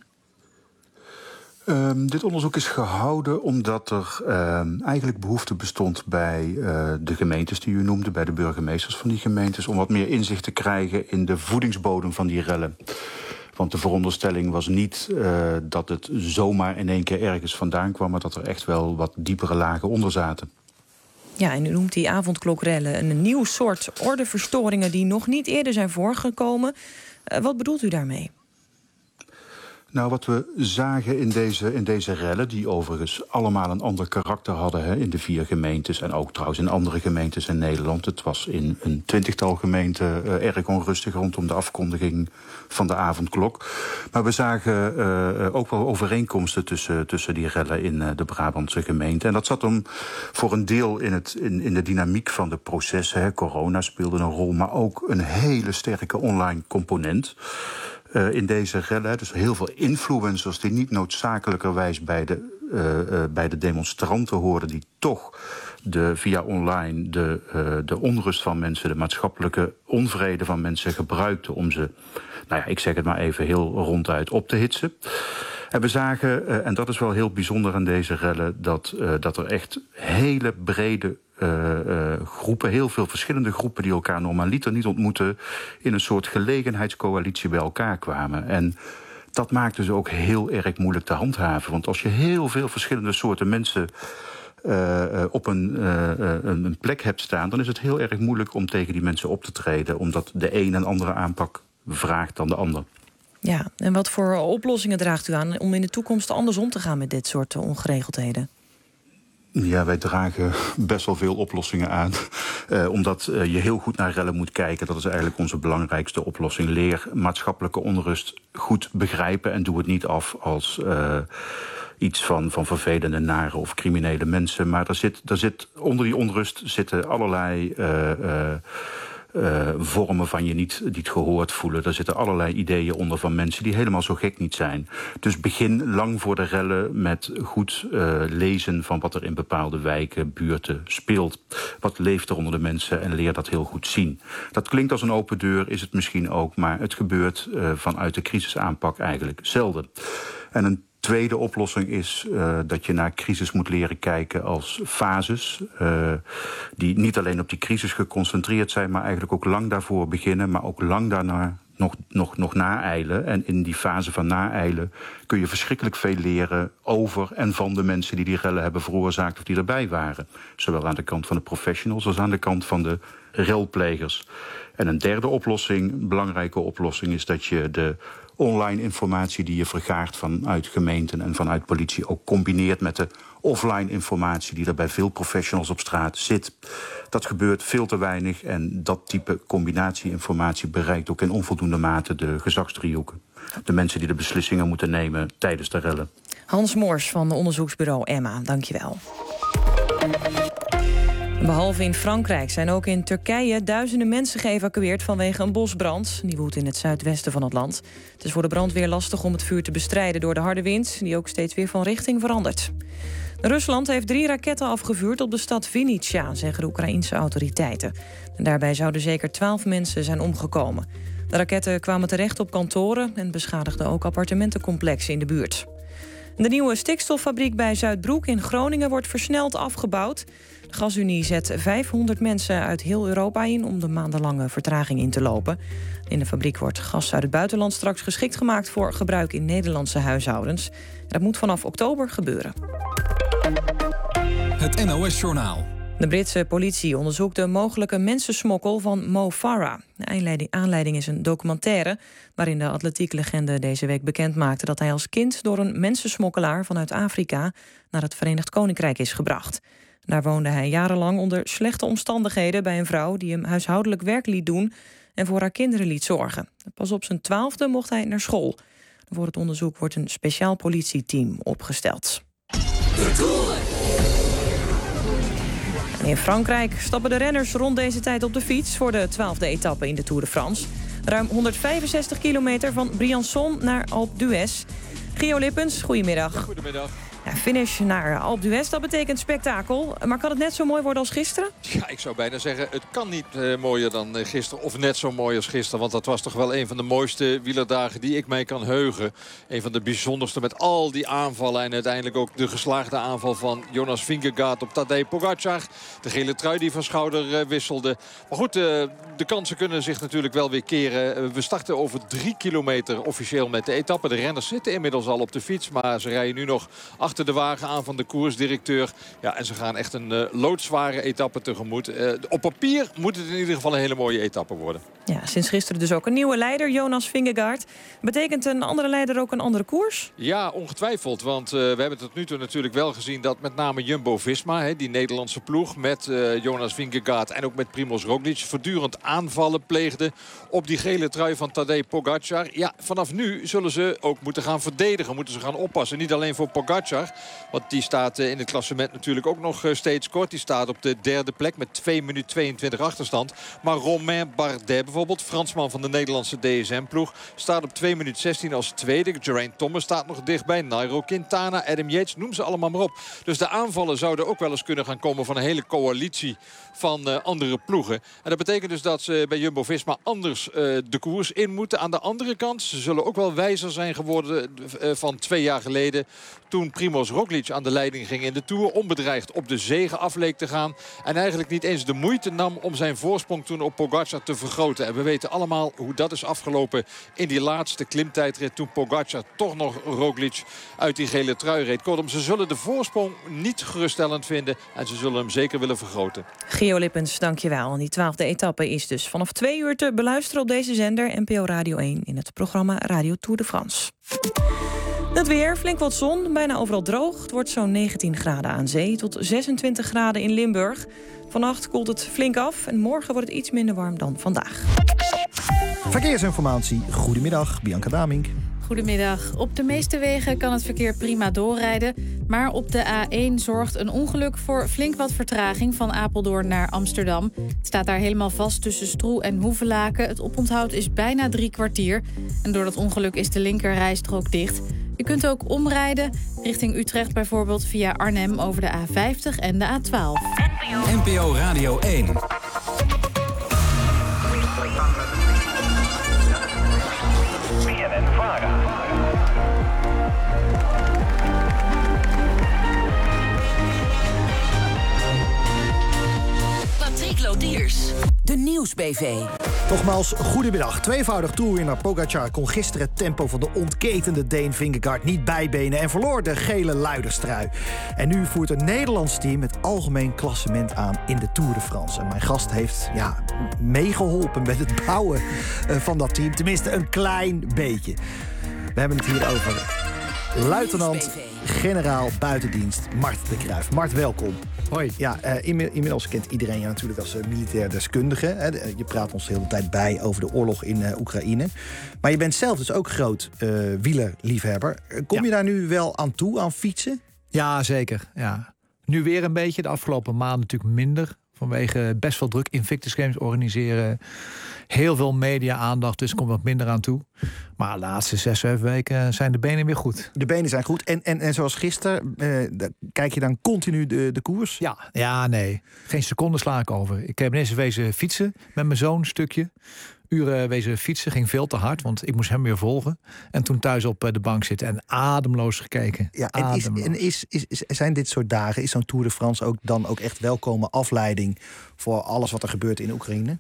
Um, dit onderzoek is gehouden omdat er um, eigenlijk behoefte bestond bij uh, de gemeentes die u noemde, bij de burgemeesters van die gemeentes, om wat meer inzicht te krijgen in de voedingsbodem van die rellen. Want de veronderstelling was niet uh, dat het zomaar in één keer ergens vandaan kwam, maar dat er echt wel wat diepere lagen onder zaten. Ja, en u noemt die avondklokrellen een nieuw soort ordeverstoringen die nog niet eerder zijn voorgekomen. Uh, wat bedoelt u daarmee? Nou, wat we zagen in deze, in deze rellen, die overigens allemaal een ander karakter hadden, hè, in de vier gemeentes en ook trouwens in andere gemeentes in Nederland. Het was in een twintigtal gemeenten uh, erg onrustig rondom de afkondiging van de avondklok. Maar we zagen uh, ook wel overeenkomsten tussen, tussen die rellen in uh, de Brabantse gemeente. En dat zat hem voor een deel in, het, in, in de dynamiek van de processen. Hè. Corona speelde een rol, maar ook een hele sterke online component. Uh, in deze rellen, dus heel veel influencers die niet noodzakelijkerwijs bij de, uh, uh, bij de demonstranten hoorden, die toch de, via online de, uh, de onrust van mensen, de maatschappelijke onvrede van mensen gebruikten om ze, nou ja, ik zeg het maar even heel ronduit, op te hitsen. En we zagen, uh, en dat is wel heel bijzonder aan deze rellen, dat, uh, dat er echt hele brede Uh, uh, groepen, heel veel verschillende groepen die elkaar normaliter niet ontmoeten, in een soort gelegenheidscoalitie bij elkaar kwamen. En dat maakte ze ook heel erg moeilijk te handhaven. Want als je heel veel verschillende soorten mensen uh, uh, op een, uh, uh, een plek hebt staan, dan is het heel erg moeilijk om tegen die mensen op te treden, omdat de een een andere aanpak vraagt dan de ander. Ja, en wat voor oplossingen draagt u aan om in de toekomst anders om te gaan met dit soort ongeregeldheden? Ja, wij dragen best wel veel oplossingen aan. Uh, omdat uh, je heel goed naar rellen moet kijken. Dat is eigenlijk onze belangrijkste oplossing. Leer maatschappelijke onrust goed begrijpen en doe het niet af als uh, iets van, van vervelende, nare of criminele mensen. Maar er zit, er zit, onder die onrust zitten allerlei Uh, uh, Uh, vormen van je niet, niet gehoord voelen. Daar zitten allerlei ideeën onder van mensen die helemaal zo gek niet zijn. Dus begin lang voor de rellen met goed uh, lezen van wat er in bepaalde wijken, buurten speelt. Wat leeft er onder de mensen en leer dat heel goed zien. Dat klinkt als een open deur, is het misschien ook, maar het gebeurt uh, vanuit de crisisaanpak eigenlijk zelden. En een tweede oplossing is uh, dat je naar crisis moet leren kijken als fases. Uh, die niet alleen op die crisis geconcentreerd zijn, maar eigenlijk ook lang daarvoor beginnen, maar ook lang daarna nog, nog, nog naeilen. En in die fase van naeilen kun je verschrikkelijk veel leren over en van de mensen die die rellen hebben veroorzaakt of die erbij waren. Zowel aan de kant van de professionals als aan de kant van de relplegers. En een derde oplossing, een belangrijke oplossing, is dat je de online informatie die je vergaart vanuit gemeenten en vanuit politie ook combineert met de offline informatie die er bij veel professionals op straat zit. Dat gebeurt veel te weinig en dat type combinatie-informatie bereikt ook in onvoldoende mate de gezagsdriehoeken. De mensen die de beslissingen moeten nemen tijdens de rellen. Hans Moors van onderzoeksbureau Emma, dankjewel. Behalve in Frankrijk zijn ook in Turkije duizenden mensen geëvacueerd vanwege een bosbrand. Die woedt in het zuidwesten van het land. Het is voor de brandweer lastig om het vuur te bestrijden door de harde wind, die ook steeds weer van richting verandert. Rusland heeft drie raketten afgevuurd op de stad Vinnytsia, zeggen de Oekraïense autoriteiten. En daarbij zouden zeker twaalf mensen zijn omgekomen. De raketten kwamen terecht op kantoren en beschadigden ook appartementencomplexen in de buurt. De nieuwe stikstoffabriek bij Zuidbroek in Groningen wordt versneld afgebouwd. De GasUnie zet vijfhonderd mensen uit heel Europa in om de maandenlange vertraging in te lopen. In de fabriek wordt gas uit het buitenland straks geschikt gemaakt voor gebruik in Nederlandse huishoudens. Dat moet vanaf oktober gebeuren. Het N O S-journaal. De Britse politie onderzoekt de mogelijke mensensmokkel van Mo Farah. De aanleiding is een documentaire waarin de atletieklegende deze week bekend maakte dat hij als kind door een mensensmokkelaar vanuit Afrika naar het Verenigd Koninkrijk is gebracht. Daar woonde hij jarenlang onder slechte omstandigheden bij een vrouw die hem huishoudelijk werk liet doen en voor haar kinderen liet zorgen. Pas op zijn twaalfde mocht hij naar school. Voor het onderzoek wordt een speciaal politieteam opgesteld. In Frankrijk stappen de renners rond deze tijd op de fiets voor de twaalfde etappe in de Tour de France. Ruim honderdvijfenzestig kilometer van Briançon naar Alpe d'Huez. Gio Lippens, goedemiddag. Ja, goedemiddag. Ja, finish naar Alpe d'Huez, dat betekent spektakel. Maar kan het net zo mooi worden als gisteren? Ja, ik zou bijna zeggen, het kan niet uh, mooier dan uh, gisteren. Of net zo mooi als gisteren. Want dat was toch wel een van de mooiste wielerdagen die ik mij kan heugen. Een van de bijzonderste met al die aanvallen. En uiteindelijk ook de geslaagde aanval van Jonas Vingegaard op Tadej Pogacar. De gele trui die van schouder uh, wisselde. Maar goed, uh, de kansen kunnen zich natuurlijk wel weer keren. Uh, we starten over drie kilometer officieel met de etappe. De renners zitten inmiddels al op de fiets. Maar ze rijden nu nog achter de wagen aan van de koersdirecteur. Ja, en ze gaan echt een uh, loodzware etappe tegemoet. Uh, op papier moet het in ieder geval een hele mooie etappe worden. Ja, sinds gisteren dus ook een nieuwe leider, Jonas Vingegaard. Betekent een andere leider ook een andere koers? Ja, ongetwijfeld. Want uh, we hebben tot nu toe natuurlijk wel gezien dat met name Jumbo-Visma, hè, die Nederlandse ploeg met uh, Jonas Vingegaard en ook met Primož Roglič voortdurend aanvallen pleegde op die gele trui van Tadej Pogacar. Ja, vanaf nu zullen ze ook moeten gaan verdedigen, moeten ze gaan oppassen. Niet alleen voor Pogacar, want die staat uh, in het klassement natuurlijk ook nog uh, steeds kort. Die staat op de derde plek met twee minuten tweeëntwintig achterstand. Maar Romain Bardet bijvoorbeeld, Fransman van de Nederlandse D S M-ploeg, staat op twee minuten zestien als tweede. Geraint Thomas staat nog dichtbij. Nairo Quintana, Adam Yates, noem ze allemaal maar op. Dus de aanvallen zouden ook wel eens kunnen gaan komen van een hele coalitie van uh, andere ploegen. En dat betekent dus dat ze bij Jumbo-Visma anders uh, de koers in moeten. Aan de andere kant, ze zullen ook wel wijzer zijn geworden uh, van twee jaar geleden, toen Primož Roglič aan de leiding ging in de Tour, onbedreigd op de zege af leek te gaan. En eigenlijk niet eens de moeite nam om zijn voorsprong toen op Pogacar te vergroten. En we weten allemaal hoe dat is afgelopen in die laatste klimtijdrit, toen Pogacar toch nog Roglič uit die gele trui reed. Kortom, ze zullen de voorsprong niet geruststellend vinden en ze zullen hem zeker willen vergroten. Gio Lippens, dankjewel. En die twaalfde etappe is dus vanaf twee uur te beluisteren op deze zender N P O Radio één in het programma Radio Tour de France. Het weer, flink wat zon, bijna overal droog. Het wordt zo'n negentien graden aan zee tot zesentwintig graden in Limburg. Vannacht koelt het flink af en morgen wordt het iets minder warm dan vandaag. Verkeersinformatie, goedemiddag, Bianca Damink. Goedemiddag. Op de meeste wegen kan het verkeer prima doorrijden. Maar op de A één zorgt een ongeluk voor flink wat vertraging van Apeldoorn naar Amsterdam. Het staat daar helemaal vast tussen Stroe en Hoevelaken. Het oponthoud is bijna drie kwartier. En door dat ongeluk is de linkerrijstrook dicht. Je kunt ook omrijden, richting Utrecht bijvoorbeeld, via Arnhem over de A vijftig en de A twaalf. N P O Radio één. Patrick Lodiers, de Nieuws B V. Nogmaals, goedemiddag. Tweevoudig toerwinnaar Pogacar kon gisteren het tempo van de ontketende Deen Vingegaard niet bijbenen en verloor de gele luiderstrui. En nu voert een Nederlands team het algemeen klassement aan in de Tour de France. En mijn gast heeft ja, meegeholpen met het bouwen van dat team. Tenminste, een klein beetje. We hebben het hier over luitenant-generaal buitendienst Mart de Kruijf. Mart, welkom. Hoi. Ja, uh, inmiddels kent iedereen je natuurlijk als uh, militair deskundige. Hè. Je praat ons de hele tijd bij over de oorlog in uh, Oekraïne. Maar je bent zelf dus ook groot uh, wielerliefhebber. Kom ja. je daar nu wel aan toe, aan fietsen? Ja, zeker. Ja. Nu weer een beetje. De afgelopen maanden natuurlijk minder. Vanwege best wel druk Invictus Games organiseren. Heel veel media-aandacht, dus komt wat minder aan toe. Maar de laatste zes, zeven weken zijn de benen weer goed. De benen zijn goed. En, en, en zoals gisteren, eh, kijk je dan continu de, de koers? Ja, ja, nee. Geen seconde sla ik over. Ik heb ineens wezen fietsen met mijn zoon een stukje. Uren wezen fietsen, ging veel te hard, want ik moest hem weer volgen. En toen thuis op de bank zitten en ademloos gekeken. Ja, en, is, en is, is, is, zijn dit soort dagen, is zo'n Tour de France ook dan ook echt welkome afleiding voor alles wat er gebeurt in Oekraïne?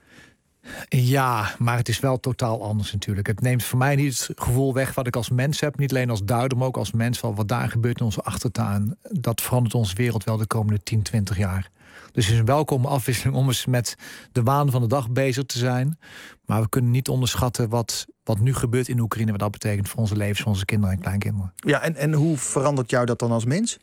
Ja, maar het is wel totaal anders natuurlijk. Het neemt voor mij niet het gevoel weg wat ik als mens heb. Niet alleen als duider, maar ook als mens van wat daar gebeurt in onze achtertuin. Dat verandert onze wereld wel de komende tien, twintig jaar. Dus het is een welkome afwisseling om eens met de waan van de dag bezig te zijn. Maar we kunnen niet onderschatten wat, wat nu gebeurt in Oekraïne. Wat dat betekent voor onze levens, voor onze kinderen en kleinkinderen. Ja, en, en hoe verandert jou dat dan als mens?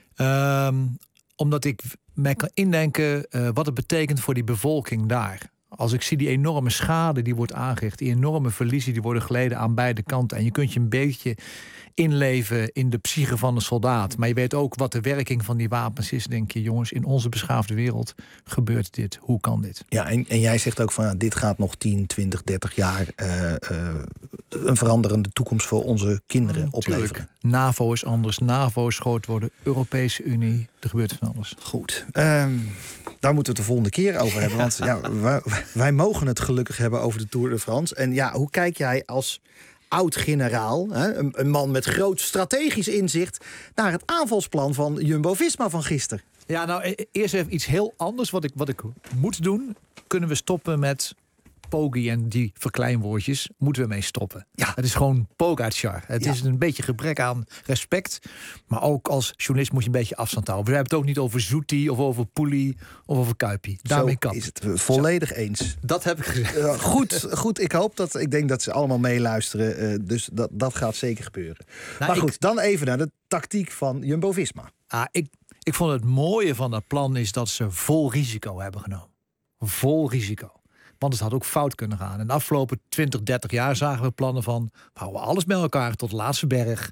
Um, omdat ik mij kan indenken uh, wat het betekent voor die bevolking daar. Als ik zie die enorme schade die wordt aangericht, die enorme verliezen die worden geleden aan beide kanten. En je kunt je een beetje inleven in de psyche van de soldaat. Maar je weet ook wat de werking van die wapens is. Denk je, jongens, in onze beschaafde wereld gebeurt dit. Hoe kan dit? Ja, en, en jij zegt ook van ja, dit gaat nog tien, twintig, dertig jaar uh, uh, een veranderende toekomst voor onze kinderen mm, opleveren. Tuurlijk. NAVO is anders. NAVO is groot worden. Europese Unie. Er gebeurt van alles. Goed. Um, daar moeten we het de volgende keer over hebben. Want ja, wij, wij mogen het gelukkig hebben over de Tour de France. En ja, hoe kijk jij als oud-generaal, hè, een, een man met groot strategisch inzicht, naar het aanvalsplan van Jumbo-Visma van gisteren? Ja, nou, eerst even iets heel anders wat ik, wat ik moet doen. Kunnen we stoppen met Poggi en die verkleinwoordjes? Moeten we mee stoppen? Ja. Het is gewoon Pogacar. Het ja. is een beetje gebrek aan respect. Maar ook als journalist moet je een beetje afstand houden. We hebben het ook niet over Zoetie of over Poelie of over Kuipie. Daarmee kan is het volledig Zo. eens. Dat heb ik gezegd. Uh, goed, goed, ik hoop dat, ik denk dat ze allemaal meeluisteren. Uh, dus dat, dat gaat zeker gebeuren. Nou, maar goed, ik, dan even naar de tactiek van Jumbo-Visma. Ah, ik, ik vond het mooie van dat plan is dat ze vol risico hebben genomen. Vol risico. Want het had ook fout kunnen gaan. En de afgelopen twintig, dertig jaar zagen we plannen van we houden alles bij elkaar tot de laatste berg.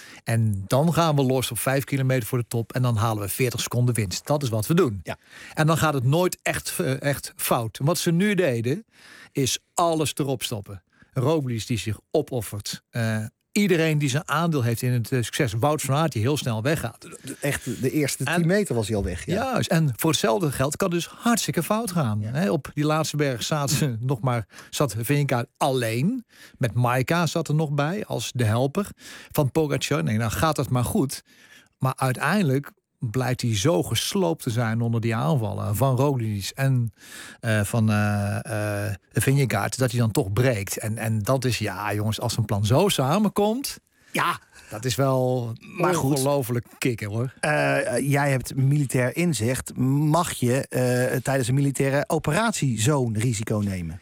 En dan gaan we los op vijf kilometer voor de top. En dan halen we veertig seconden winst. Dat is wat we doen. Ja. En dan gaat het nooit echt, echt fout. Wat ze nu deden, is alles erop stoppen. Roglic die zich opoffert. Uh, Iedereen die zijn aandeel heeft in het succes. Wout van Aert die heel snel weggaat. Echt, de eerste tien meter was hij al weg. Ja. Juist, en voor hetzelfde geld kan dus hartstikke fout gaan. Ja. He, op die laatste berg zaten ze nog maar, zat Vingegaard alleen. Met Maika zat er nog bij als de helper van Pogacar. Nee, dan gaat het maar goed. Maar uiteindelijk blijkt hij zo gesloopt te zijn onder die aanvallen van Roglic en uh, van uh, uh, Vingegaard, dat hij dan toch breekt. En, en dat is, ja jongens, als een plan zo samenkomt, ja, dat is wel maar ongelooflijk kicken hoor. Uh, jij hebt militair inzicht. Mag je uh, tijdens een militaire operatie zo'n risico nemen?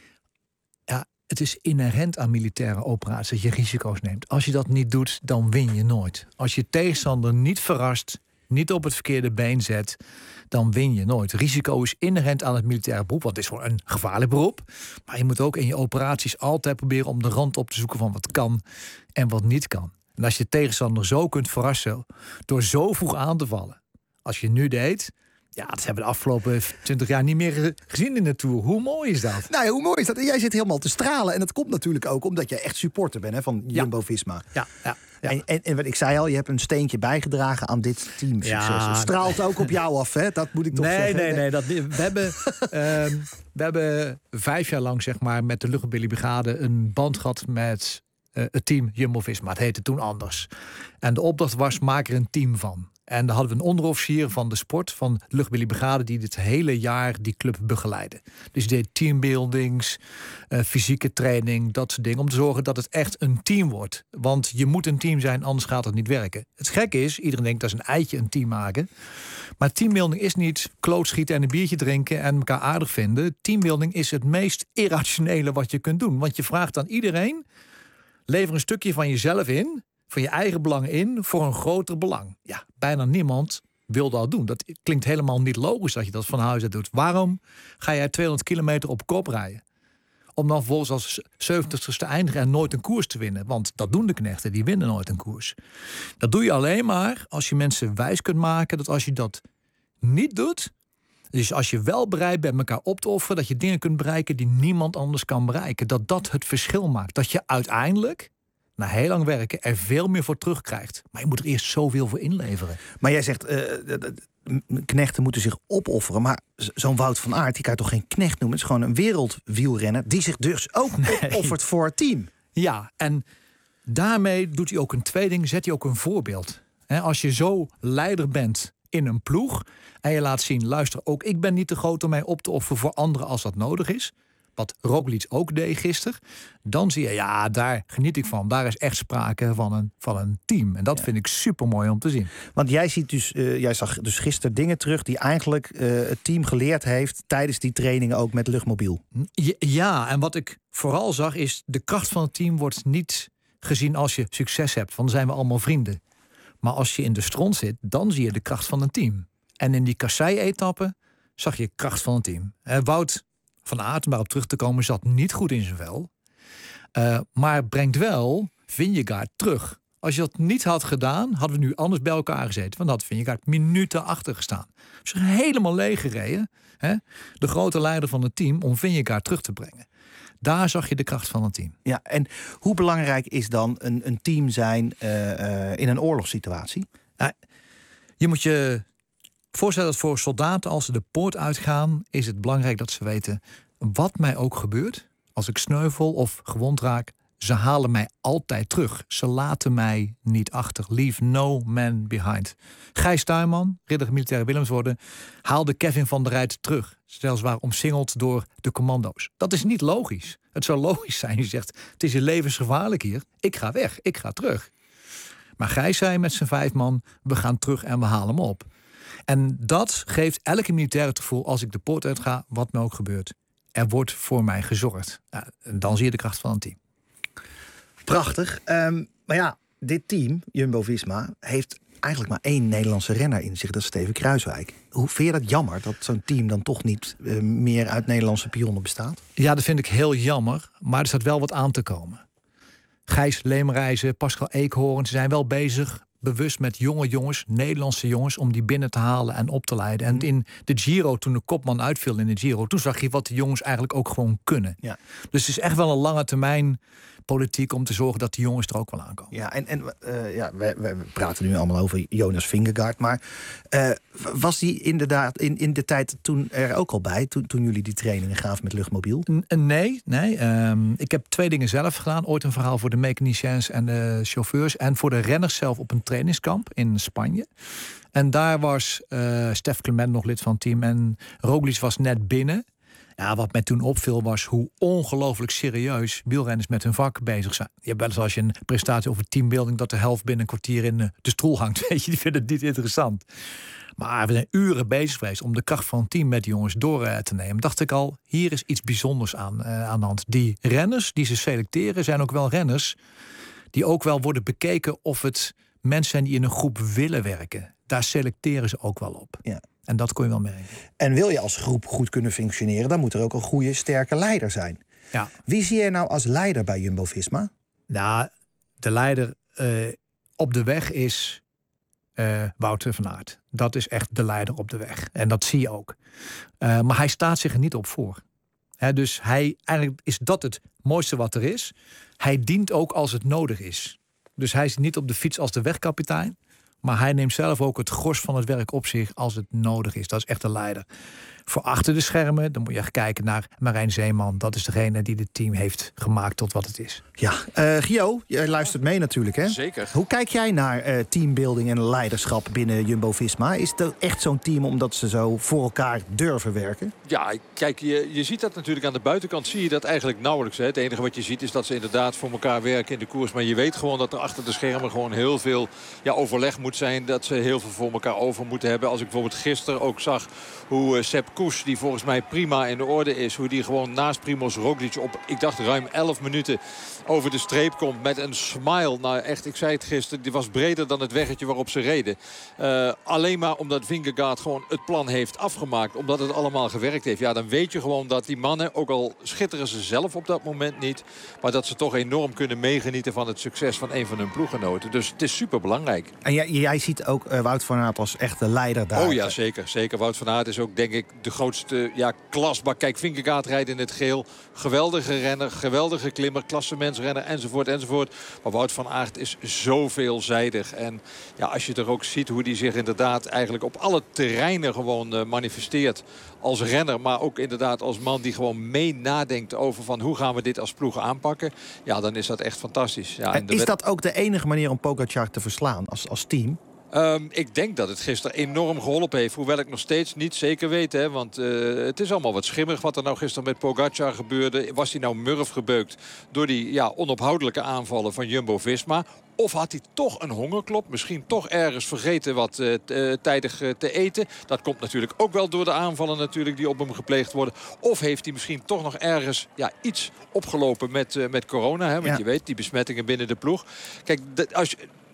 Ja, het is inherent aan militaire operaties dat je risico's neemt. Als je dat niet doet, dan win je nooit. Als je tegenstander niet verrast, niet op het verkeerde been zet, dan win je nooit. Risico is inherent aan het militaire beroep, want het is gewoon een gevaarlijk beroep. Maar je moet ook in je operaties altijd proberen om de rand op te zoeken van wat kan en wat niet kan. En als je tegenstander zo kunt verrassen door zo vroeg aan te vallen, als je nu deed, ja, dat hebben we de afgelopen twintig jaar niet meer gezien in de Tour. Hoe mooi is dat? Nou ja, hoe mooi is dat? En jij zit helemaal te stralen. En dat komt natuurlijk ook omdat jij echt supporter bent hè, van Jumbo-Visma. Ja, ja. ja. En, en, en wat ik zei al, je hebt een steentje bijgedragen aan dit teamsucces. Ja, het straalt ook op jou af, hè? Dat moet ik toch nee, zeggen. Nee, nee, dat, we, hebben, uh, we hebben vijf jaar lang zeg maar, met de Luchtmobiele een band gehad met uh, het team Jumbo-Visma. Het heette toen anders. En de opdracht was, maak er een team van. En dan hadden we een onderofficier van de sport, van de Luchtmobiele die dit hele jaar die club begeleidde. Dus die deed teambuildings, uh, fysieke training, dat soort dingen. Om te zorgen dat het echt een team wordt. Want je moet een team zijn, anders gaat het niet werken. Het gekke is, iedereen denkt dat is een eitje een team maken. Maar teambuilding is niet klootschieten en een biertje drinken en elkaar aardig vinden. Teambuilding is het meest irrationele wat je kunt doen. Want je vraagt aan iedereen, lever een stukje van jezelf in, van je eigen belang in voor een groter belang. Ja, bijna niemand wil dat doen. Dat klinkt helemaal niet logisch dat je dat van huis uit doet. Waarom ga jij tweehonderd kilometer op kop rijden? Om dan vervolgens als zeventigste te eindigen en nooit een koers te winnen. Want dat doen de knechten, die winnen nooit een koers. Dat doe je alleen maar als je mensen wijs kunt maken dat als je dat niet doet, dus als je wel bereid bent elkaar op te offeren, dat je dingen kunt bereiken die niemand anders kan bereiken. Dat dat het verschil maakt. Dat je uiteindelijk na heel lang werken er veel meer voor terugkrijgt. Maar je moet er eerst zoveel voor inleveren. Maar jij zegt, uh, knechten moeten zich opofferen. Maar zo'n Wout van Aert, die kan je toch geen knecht noemen? Het is gewoon een wereldwielrenner die zich dus ook nee. opoffert voor het team. Ja, en daarmee doet hij ook een tweede ding. Zet hij ook een voorbeeld. He, als je zo leider bent in een ploeg en je laat zien, luister, ook ik ben niet te groot om mij op te offeren voor anderen als dat nodig is. Wat Roglic ook deed gisteren. Dan zie je, ja, daar geniet ik van. Daar is echt sprake van een, van een team. En dat ja. vind ik super mooi om te zien. Want jij ziet dus, uh, jij zag dus gisteren dingen terug die eigenlijk uh, het team geleerd heeft tijdens die trainingen ook met Luchtmobiel. Ja, ja, en wat ik vooral zag is, de kracht van het team wordt niet gezien als je succes hebt. Want dan zijn we allemaal vrienden. Maar als je in de stront zit, dan zie je de kracht van een team. En in die kassei-etappe zag je kracht van een team. Uh, Wout Van Aert, om daarop terug te komen, zat niet goed in zijn vel. Uh, maar brengt wel Vingegaard terug. Als je dat niet had gedaan, hadden we nu anders bij elkaar gezeten. Want had Vingegaard minuten achter gestaan. Dus helemaal leeg gereden. Hè? De grote leider van het team om Vingegaard terug te brengen. Daar zag je de kracht van het team. Ja, en hoe belangrijk is dan een, een team zijn uh, uh, in een oorlogssituatie? Uh, je moet je voorstellen dat voor soldaten, als ze de poort uitgaan, is het belangrijk dat ze weten, wat mij ook gebeurt, als ik sneuvel of gewond raak, ze halen mij altijd terug. Ze laten mij niet achter. Leave no man behind. Gijs Tuinman, ridder militaire Willemsorde, haalde Kevin van der Rijt terug. Zelfs waar omsingeld door de commando's. Dat is niet logisch. Het zou logisch zijn. Je zegt, het is je levensgevaarlijk hier. Ik ga weg, ik ga terug. Maar Gijs zei met zijn vijf man, we gaan terug en we halen hem op. En dat geeft elke militair het gevoel, als ik de poort uit ga, wat me ook gebeurt. Er wordt voor mij gezorgd. Nou, dan zie je de kracht van een team. Prachtig. Um, maar ja, dit team, Jumbo-Visma, heeft eigenlijk maar één Nederlandse renner in zich. Dat is Steven Kruijswijk. Hoe vind je dat jammer dat zo'n team dan toch niet uh, meer uit Nederlandse pionnen bestaat? Ja, dat vind ik heel jammer. Maar er staat wel wat aan te komen. Gijs Leemreizen, Pascal Eekhoorn, ze zijn wel bezig, bewust met jonge jongens, Nederlandse jongens, om die binnen te halen en op te leiden. En in de Giro, toen de kopman uitviel in de Giro, toen zag je wat de jongens eigenlijk ook gewoon kunnen. Ja. Dus het is echt wel een lange termijn politiek om te zorgen dat die jongens er ook wel aankomen. Ja, en, en uh, ja, we, we praten nu allemaal over Jonas Vingegaard, maar uh, was die inderdaad in, in de tijd toen er ook al bij, toen, toen jullie die trainingen gaven met luchtmobiel? N- nee, nee. Um, ik heb twee dingen zelf gedaan. Ooit een verhaal voor de mechaniciens en de chauffeurs en voor de renners zelf op een trainingskamp in Spanje. En daar was uh, Stef Clement nog lid van het team en Roglic was net binnen. Ja, wat mij toen opviel was hoe ongelooflijk serieus wielrenners met hun vak bezig zijn. Je hebt wel eens als je een presentatie over teambuilding dat de helft binnen een kwartier in de stoel hangt. Weet je, die vinden het niet interessant. Maar we zijn uren bezig geweest om de kracht van het team met die jongens door uh, te nemen. Dacht ik al, hier is iets bijzonders aan, uh, aan de hand. Die renners die ze selecteren zijn ook wel renners die ook wel worden bekeken of het mensen zijn die in een groep willen werken. Daar selecteren ze ook wel op. Ja. En dat kon je wel merken. En wil je als groep goed kunnen functioneren, dan moet er ook een goede, sterke leider zijn. Ja. Wie zie je nou als leider bij Jumbo-Visma? Nou, de leider uh, op de weg is uh, Wouter van Aert. Dat is echt de leider op de weg. En dat zie je ook. Uh, maar hij staat zich er niet op voor. He, dus hij, eigenlijk is dat het mooiste wat er is. Hij dient ook als het nodig is. Dus hij zit niet op de fiets als de wegkapitein. Maar hij neemt zelf ook het gros van het werk op zich als het nodig is. Dat is echt de leider. Voor achter de schermen, dan moet je echt kijken naar Marijn Zeeman. Dat is degene die het team heeft gemaakt tot wat het is. Ja, uh, Gio, jij luistert mee natuurlijk, hè? Zeker. Hoe kijk jij naar uh, teambuilding en leiderschap binnen Jumbo-Visma? Is het echt zo'n team omdat ze zo voor elkaar durven werken? Ja, kijk, je, je ziet dat natuurlijk aan de buitenkant. Zie je dat eigenlijk nauwelijks. Hè? Het enige wat je ziet is dat ze inderdaad voor elkaar werken in de koers. Maar je weet gewoon dat er achter de schermen gewoon heel veel ja, overleg moet zijn. Dat ze heel veel voor elkaar over moeten hebben. Als ik bijvoorbeeld gisteren ook zag hoe uh, Sepp Kuss, die volgens mij prima in de orde is, hoe die gewoon naast Primož Roglič op, ik dacht ruim elf minuten over de streep komt met een smile. Nou echt, ik zei het gisteren, die was breder dan het weggetje waarop ze reden. Uh, alleen maar omdat Vingegaard gewoon het plan heeft afgemaakt. Omdat het allemaal gewerkt heeft. Ja, dan weet je gewoon dat die mannen, ook al schitteren ze zelf op dat moment niet, maar dat ze toch enorm kunnen meegenieten van het succes van een van hun ploeggenoten. Dus het is super belangrijk. En jij, jij ziet ook uh, Wout van Aert als echte leider daar. Oh ja, zeker. Zeker. Wout van Aert is ook denk ik de grootste ja, klasbak. Kijk, Vingegaard rijdt in het geel. Geweldige renner, geweldige klimmer, klassementsrenner enzovoort enzovoort. Maar Wout van Aert is zo veelzijdig. En ja, als je er ook ziet hoe hij zich inderdaad eigenlijk op alle terreinen gewoon uh, manifesteert als renner. Maar ook inderdaad als man die gewoon mee nadenkt over van hoe gaan we dit als ploeg aanpakken. Ja, dan is dat echt fantastisch. Ja, en is wet... dat ook de enige manier om Pogačar te verslaan als, als team? Um, ik denk dat het gisteren enorm geholpen heeft. Hoewel ik nog steeds niet zeker weet. Hè, want uh, het is allemaal wat schimmig wat er nou gisteren met Pogačar gebeurde. Was hij nou murf gebeukt door die ja, onophoudelijke aanvallen van Jumbo-Visma? Of had hij toch een hongerklop? Misschien toch ergens vergeten wat uh, t, uh, tijdig uh, te eten. Dat komt natuurlijk ook wel door de aanvallen natuurlijk die op hem gepleegd worden. Of heeft hij misschien toch nog ergens ja, iets opgelopen met, uh, met corona. Hè? Want ja. je weet, die besmettingen binnen de ploeg. Kijk, als je...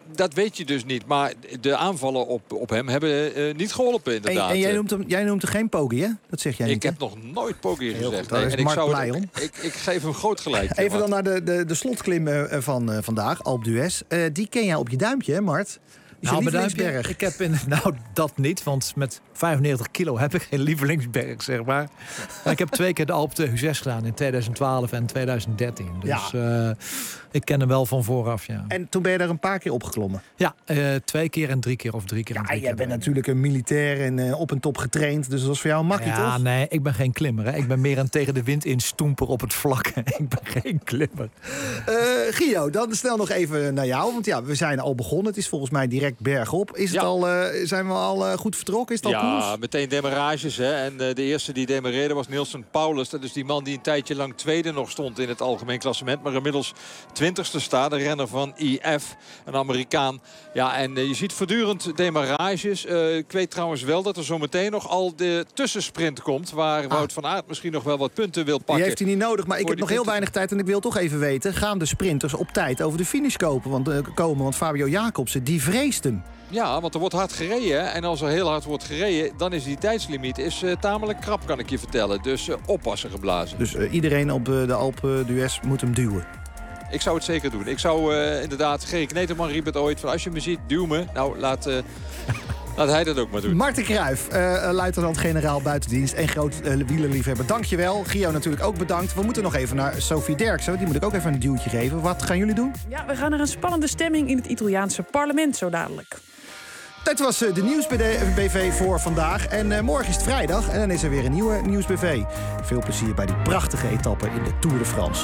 dat weet je dus niet. Maar de aanvallen op, op hem hebben uh, niet geholpen, inderdaad. En, en jij, noemt hem, jij noemt hem geen Poggi, hè? Dat zeg jij niet, Ik hè? heb nog nooit Poggi gezegd. Goed, daar Nee, is en ik, Mark zou blij het- om. ik, ik geef hem groot gelijk. Even dan naar de, de, de slotklim uh, van uh, vandaag, Alpe d'Huez. Uh, die ken jij op je duimpje, hè, Mart? Is je Nou, lievelingsberg? bedankt. Ik heb in, nou, dat niet, want met vijfennegentig kilo heb ik geen lievelingsberg, zeg maar. Maar ik heb twee keer de Alpe d'Huez gedaan in tweeduizend twaalf en tweeduizend dertien. Dus ja. uh, ik ken hem wel van vooraf, ja. En toen ben je daar een paar keer opgeklommen? Ja, uh, twee keer en drie keer of drie keer en Ja, drie jij keer. bent natuurlijk een militair en uh, op en top getraind. Dus dat was voor jou een makkie, Ja, toch? nee, ik ben geen klimmer. Hè. Ik ben meer een tegen de wind in stoemper op het vlak. Ik ben geen klimmer. Uh, Gio, dan snel nog even naar jou. Want ja, we zijn al begonnen. Het is volgens mij direct bergop. Is het Ja. al, uh, zijn we al uh, goed vertrokken? Is het al Ja, koers? meteen demarages. Hè. En uh, de eerste die demareerde was Nilsen Paulus. Dat is die man die een tijdje lang tweede nog stond in het algemeen klassement. Maar inmiddels twintigste staat. De renner van I F, een Amerikaan. Ja, en uh, je ziet voortdurend demarages. Uh, ik weet trouwens wel dat er zometeen nog al de tussensprint komt. Waar ah. Wout van Aert misschien nog wel wat punten wil pakken. Die heeft hij niet nodig, maar ik heb nog heel punten. weinig tijd. En ik wil toch even weten, gaan de sprinters op tijd over de finish kopen, want, uh, komen? Want Fabio Jacobsen, die vreest hem. Ja, want er wordt hard gereden. Hè? En als er heel hard wordt gereden, dan is die tijdslimiet is, uh, tamelijk krap, kan ik je vertellen. Dus uh, oppassen geblazen. Dus uh, iedereen op uh, de Alpe d'Huez moet hem duwen. Ik zou het zeker doen. Ik zou uh, inderdaad, Gerrit Kneteman riep het ooit, van als je me ziet, duw me. Nou, laat, uh, laat hij dat ook maar doen. Marten Cruijff, uh, luitenant-generaal buitendienst en groot uh, wielerliefhebber. Dankjewel. Gio natuurlijk ook bedankt. We moeten nog even naar Sophie Derksen. Die moet ik ook even een duwtje geven. Wat gaan jullie doen? Ja, we gaan naar een spannende stemming in het Italiaanse parlement zo dadelijk. Dat was uh, de Nieuwsb V voor vandaag. En uh, morgen is het vrijdag en dan is er weer een nieuwe Nieuwsb V. Veel plezier bij die prachtige etappe in de Tour de France.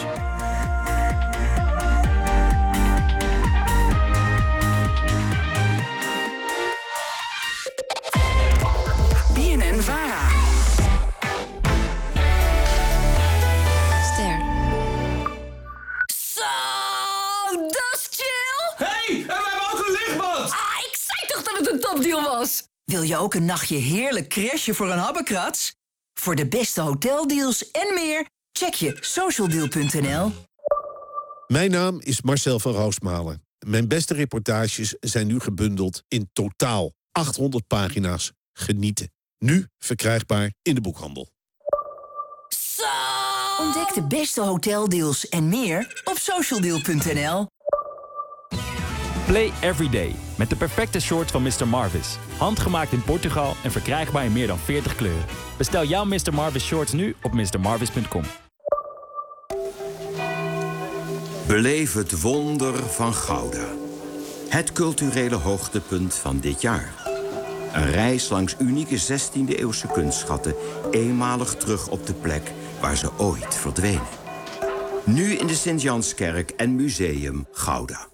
B N N Vara. Ster. Zo, dat is chill! Hey, en we hebben ook een lichtbad! Ah, ik zei toch dat het een topdeal was? Wil je ook een nachtje heerlijk crashen voor een habbekrats? Voor de beste hoteldeals en meer, check je socialdeal punt n l. Mijn naam is Marcel van Roosmalen. Mijn beste reportages zijn nu gebundeld in totaal achthonderd pagina's. Genieten. Nu verkrijgbaar in de boekhandel. Zo! Ontdek de beste hoteldeals en meer op socialdeal punt n l. Play Everyday met de perfecte shorts van mister Marvis. Handgemaakt in Portugal en verkrijgbaar in meer dan veertig kleuren. Bestel jouw mister Marvis shorts nu op mister marvis punt com. Beleef het wonder van Gouda. Het culturele hoogtepunt van dit jaar. Een reis langs unieke zestiende-eeuwse kunstschatten, eenmalig terug op de plek waar ze ooit verdwenen. Nu in de Sint-Janskerk en Museum Gouda.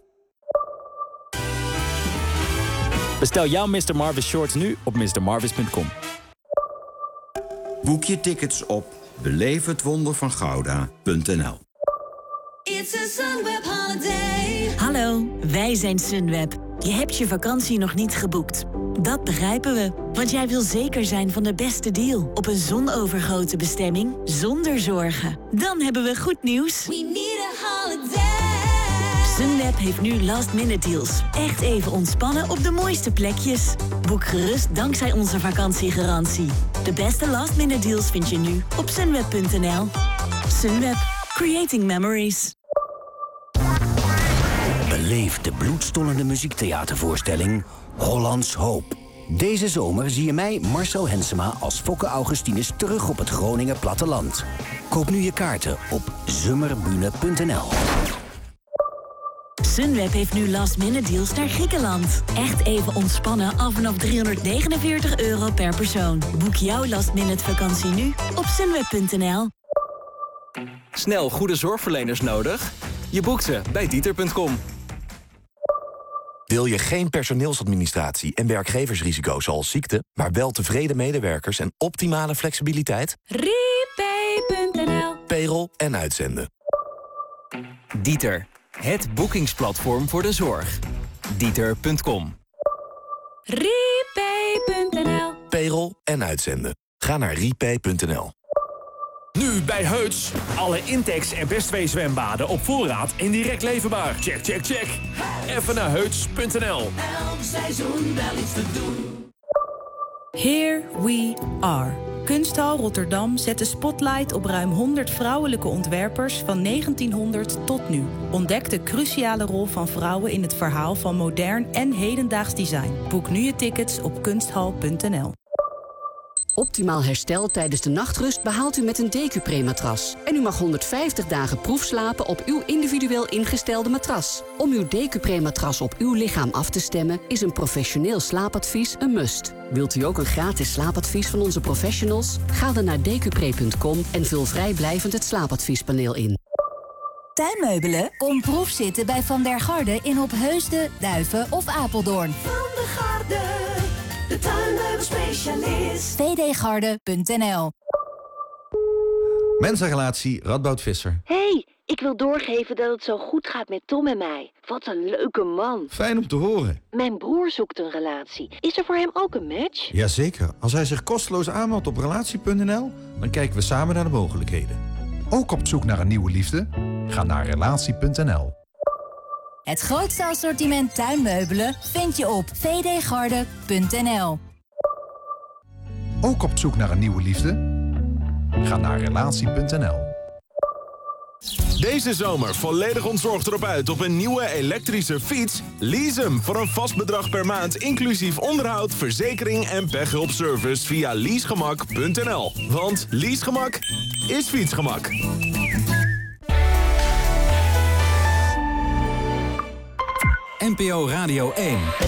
Bestel jouw mister Marvis shorts nu op mister marvis punt com. Boek je tickets op beleef het wonder van Gouda punt n l. It's a Sunweb holiday. Hallo, wij zijn Sunweb. Je hebt je vakantie nog niet geboekt. Dat begrijpen we, want jij wil zeker zijn van de beste deal... op een zonovergoten bestemming zonder zorgen. Dan hebben we goed nieuws. We need a holiday. Sunweb heeft nu last-minute deals. Echt even ontspannen op de mooiste plekjes. Boek gerust dankzij onze vakantiegarantie. De beste last-minute deals vind je nu op sunweb punt n l. Sunweb. Creating memories. Beleef de bloedstollende muziektheatervoorstelling Hollands Hoop. Deze zomer zie je mij, Marcel Hensema, als Fokke Augustinus terug op het Groninger platteland. Koop nu je kaarten op zummerbune punt n l. Sunweb heeft nu last-minute deals naar Griekenland. Echt even ontspannen al vanaf driehonderdnegenenveertig euro per persoon. Boek jouw last-minute vakantie nu op sunweb punt n l. Snel goede zorgverleners nodig? Je boekt ze bij dieter punt com. Wil je geen personeelsadministratie en werkgeversrisico zoals ziekte... maar wel tevreden medewerkers en optimale flexibiliteit? Repay punt n l. Payroll en uitzenden. Dieter, het boekingsplatform voor de zorg. dieter punt com. Repay punt n l. Payroll en uitzenden. Ga naar repay punt n l. Nu bij Heuts. Alle Intex en Bestwee zwembaden op voorraad en direct leverbaar. Check, check, check. Even naar heuts punt n l. Elk seizoen wel iets te doen. Here we are. Kunsthal Rotterdam zet de spotlight op ruim honderd vrouwelijke ontwerpers van negentienhonderd tot nu. Ontdek de cruciale rol van vrouwen in het verhaal van modern en hedendaags design. Boek nu je tickets op kunsthal punt n l. Optimaal herstel tijdens de nachtrust behaalt u met een Decupre-matras. En u mag honderdvijftig dagen proefslapen op uw individueel ingestelde matras. Om uw Decupre-matras op uw lichaam af te stemmen is een professioneel slaapadvies een must. Wilt u ook een gratis slaapadvies van onze professionals? Ga dan naar decupre punt com en vul vrijblijvend het slaapadviespaneel in. Tuinmeubelen? Kom proefzitten bij Van der Garde in Opheusden, Duiven of Apeldoorn. Van der Garde, de tuinmeubelspecialist. v d garde punt n l. Mensenrelatie Radboud Visser. Hey, ik wil doorgeven dat het zo goed gaat met Tom en mij. Wat een leuke man. Fijn om te horen. Mijn broer zoekt een relatie. Is er voor hem ook een match? Jazeker. Als hij zich kosteloos aanmeldt op relatie punt n l, dan kijken we samen naar de mogelijkheden. Ook op zoek naar een nieuwe liefde? Ga naar relatie punt n l. Het grootste assortiment tuinmeubelen vind je op v d garde punt n l. Ook op zoek naar een nieuwe liefde? Ga naar relatie punt n l. Deze zomer volledig ontzorgd erop uit op een nieuwe elektrische fiets? Lease hem voor een vast bedrag per maand, inclusief onderhoud, verzekering en pechhulpservice via leasegemak punt n l. Want leasegemak is fietsgemak. N P O Radio één.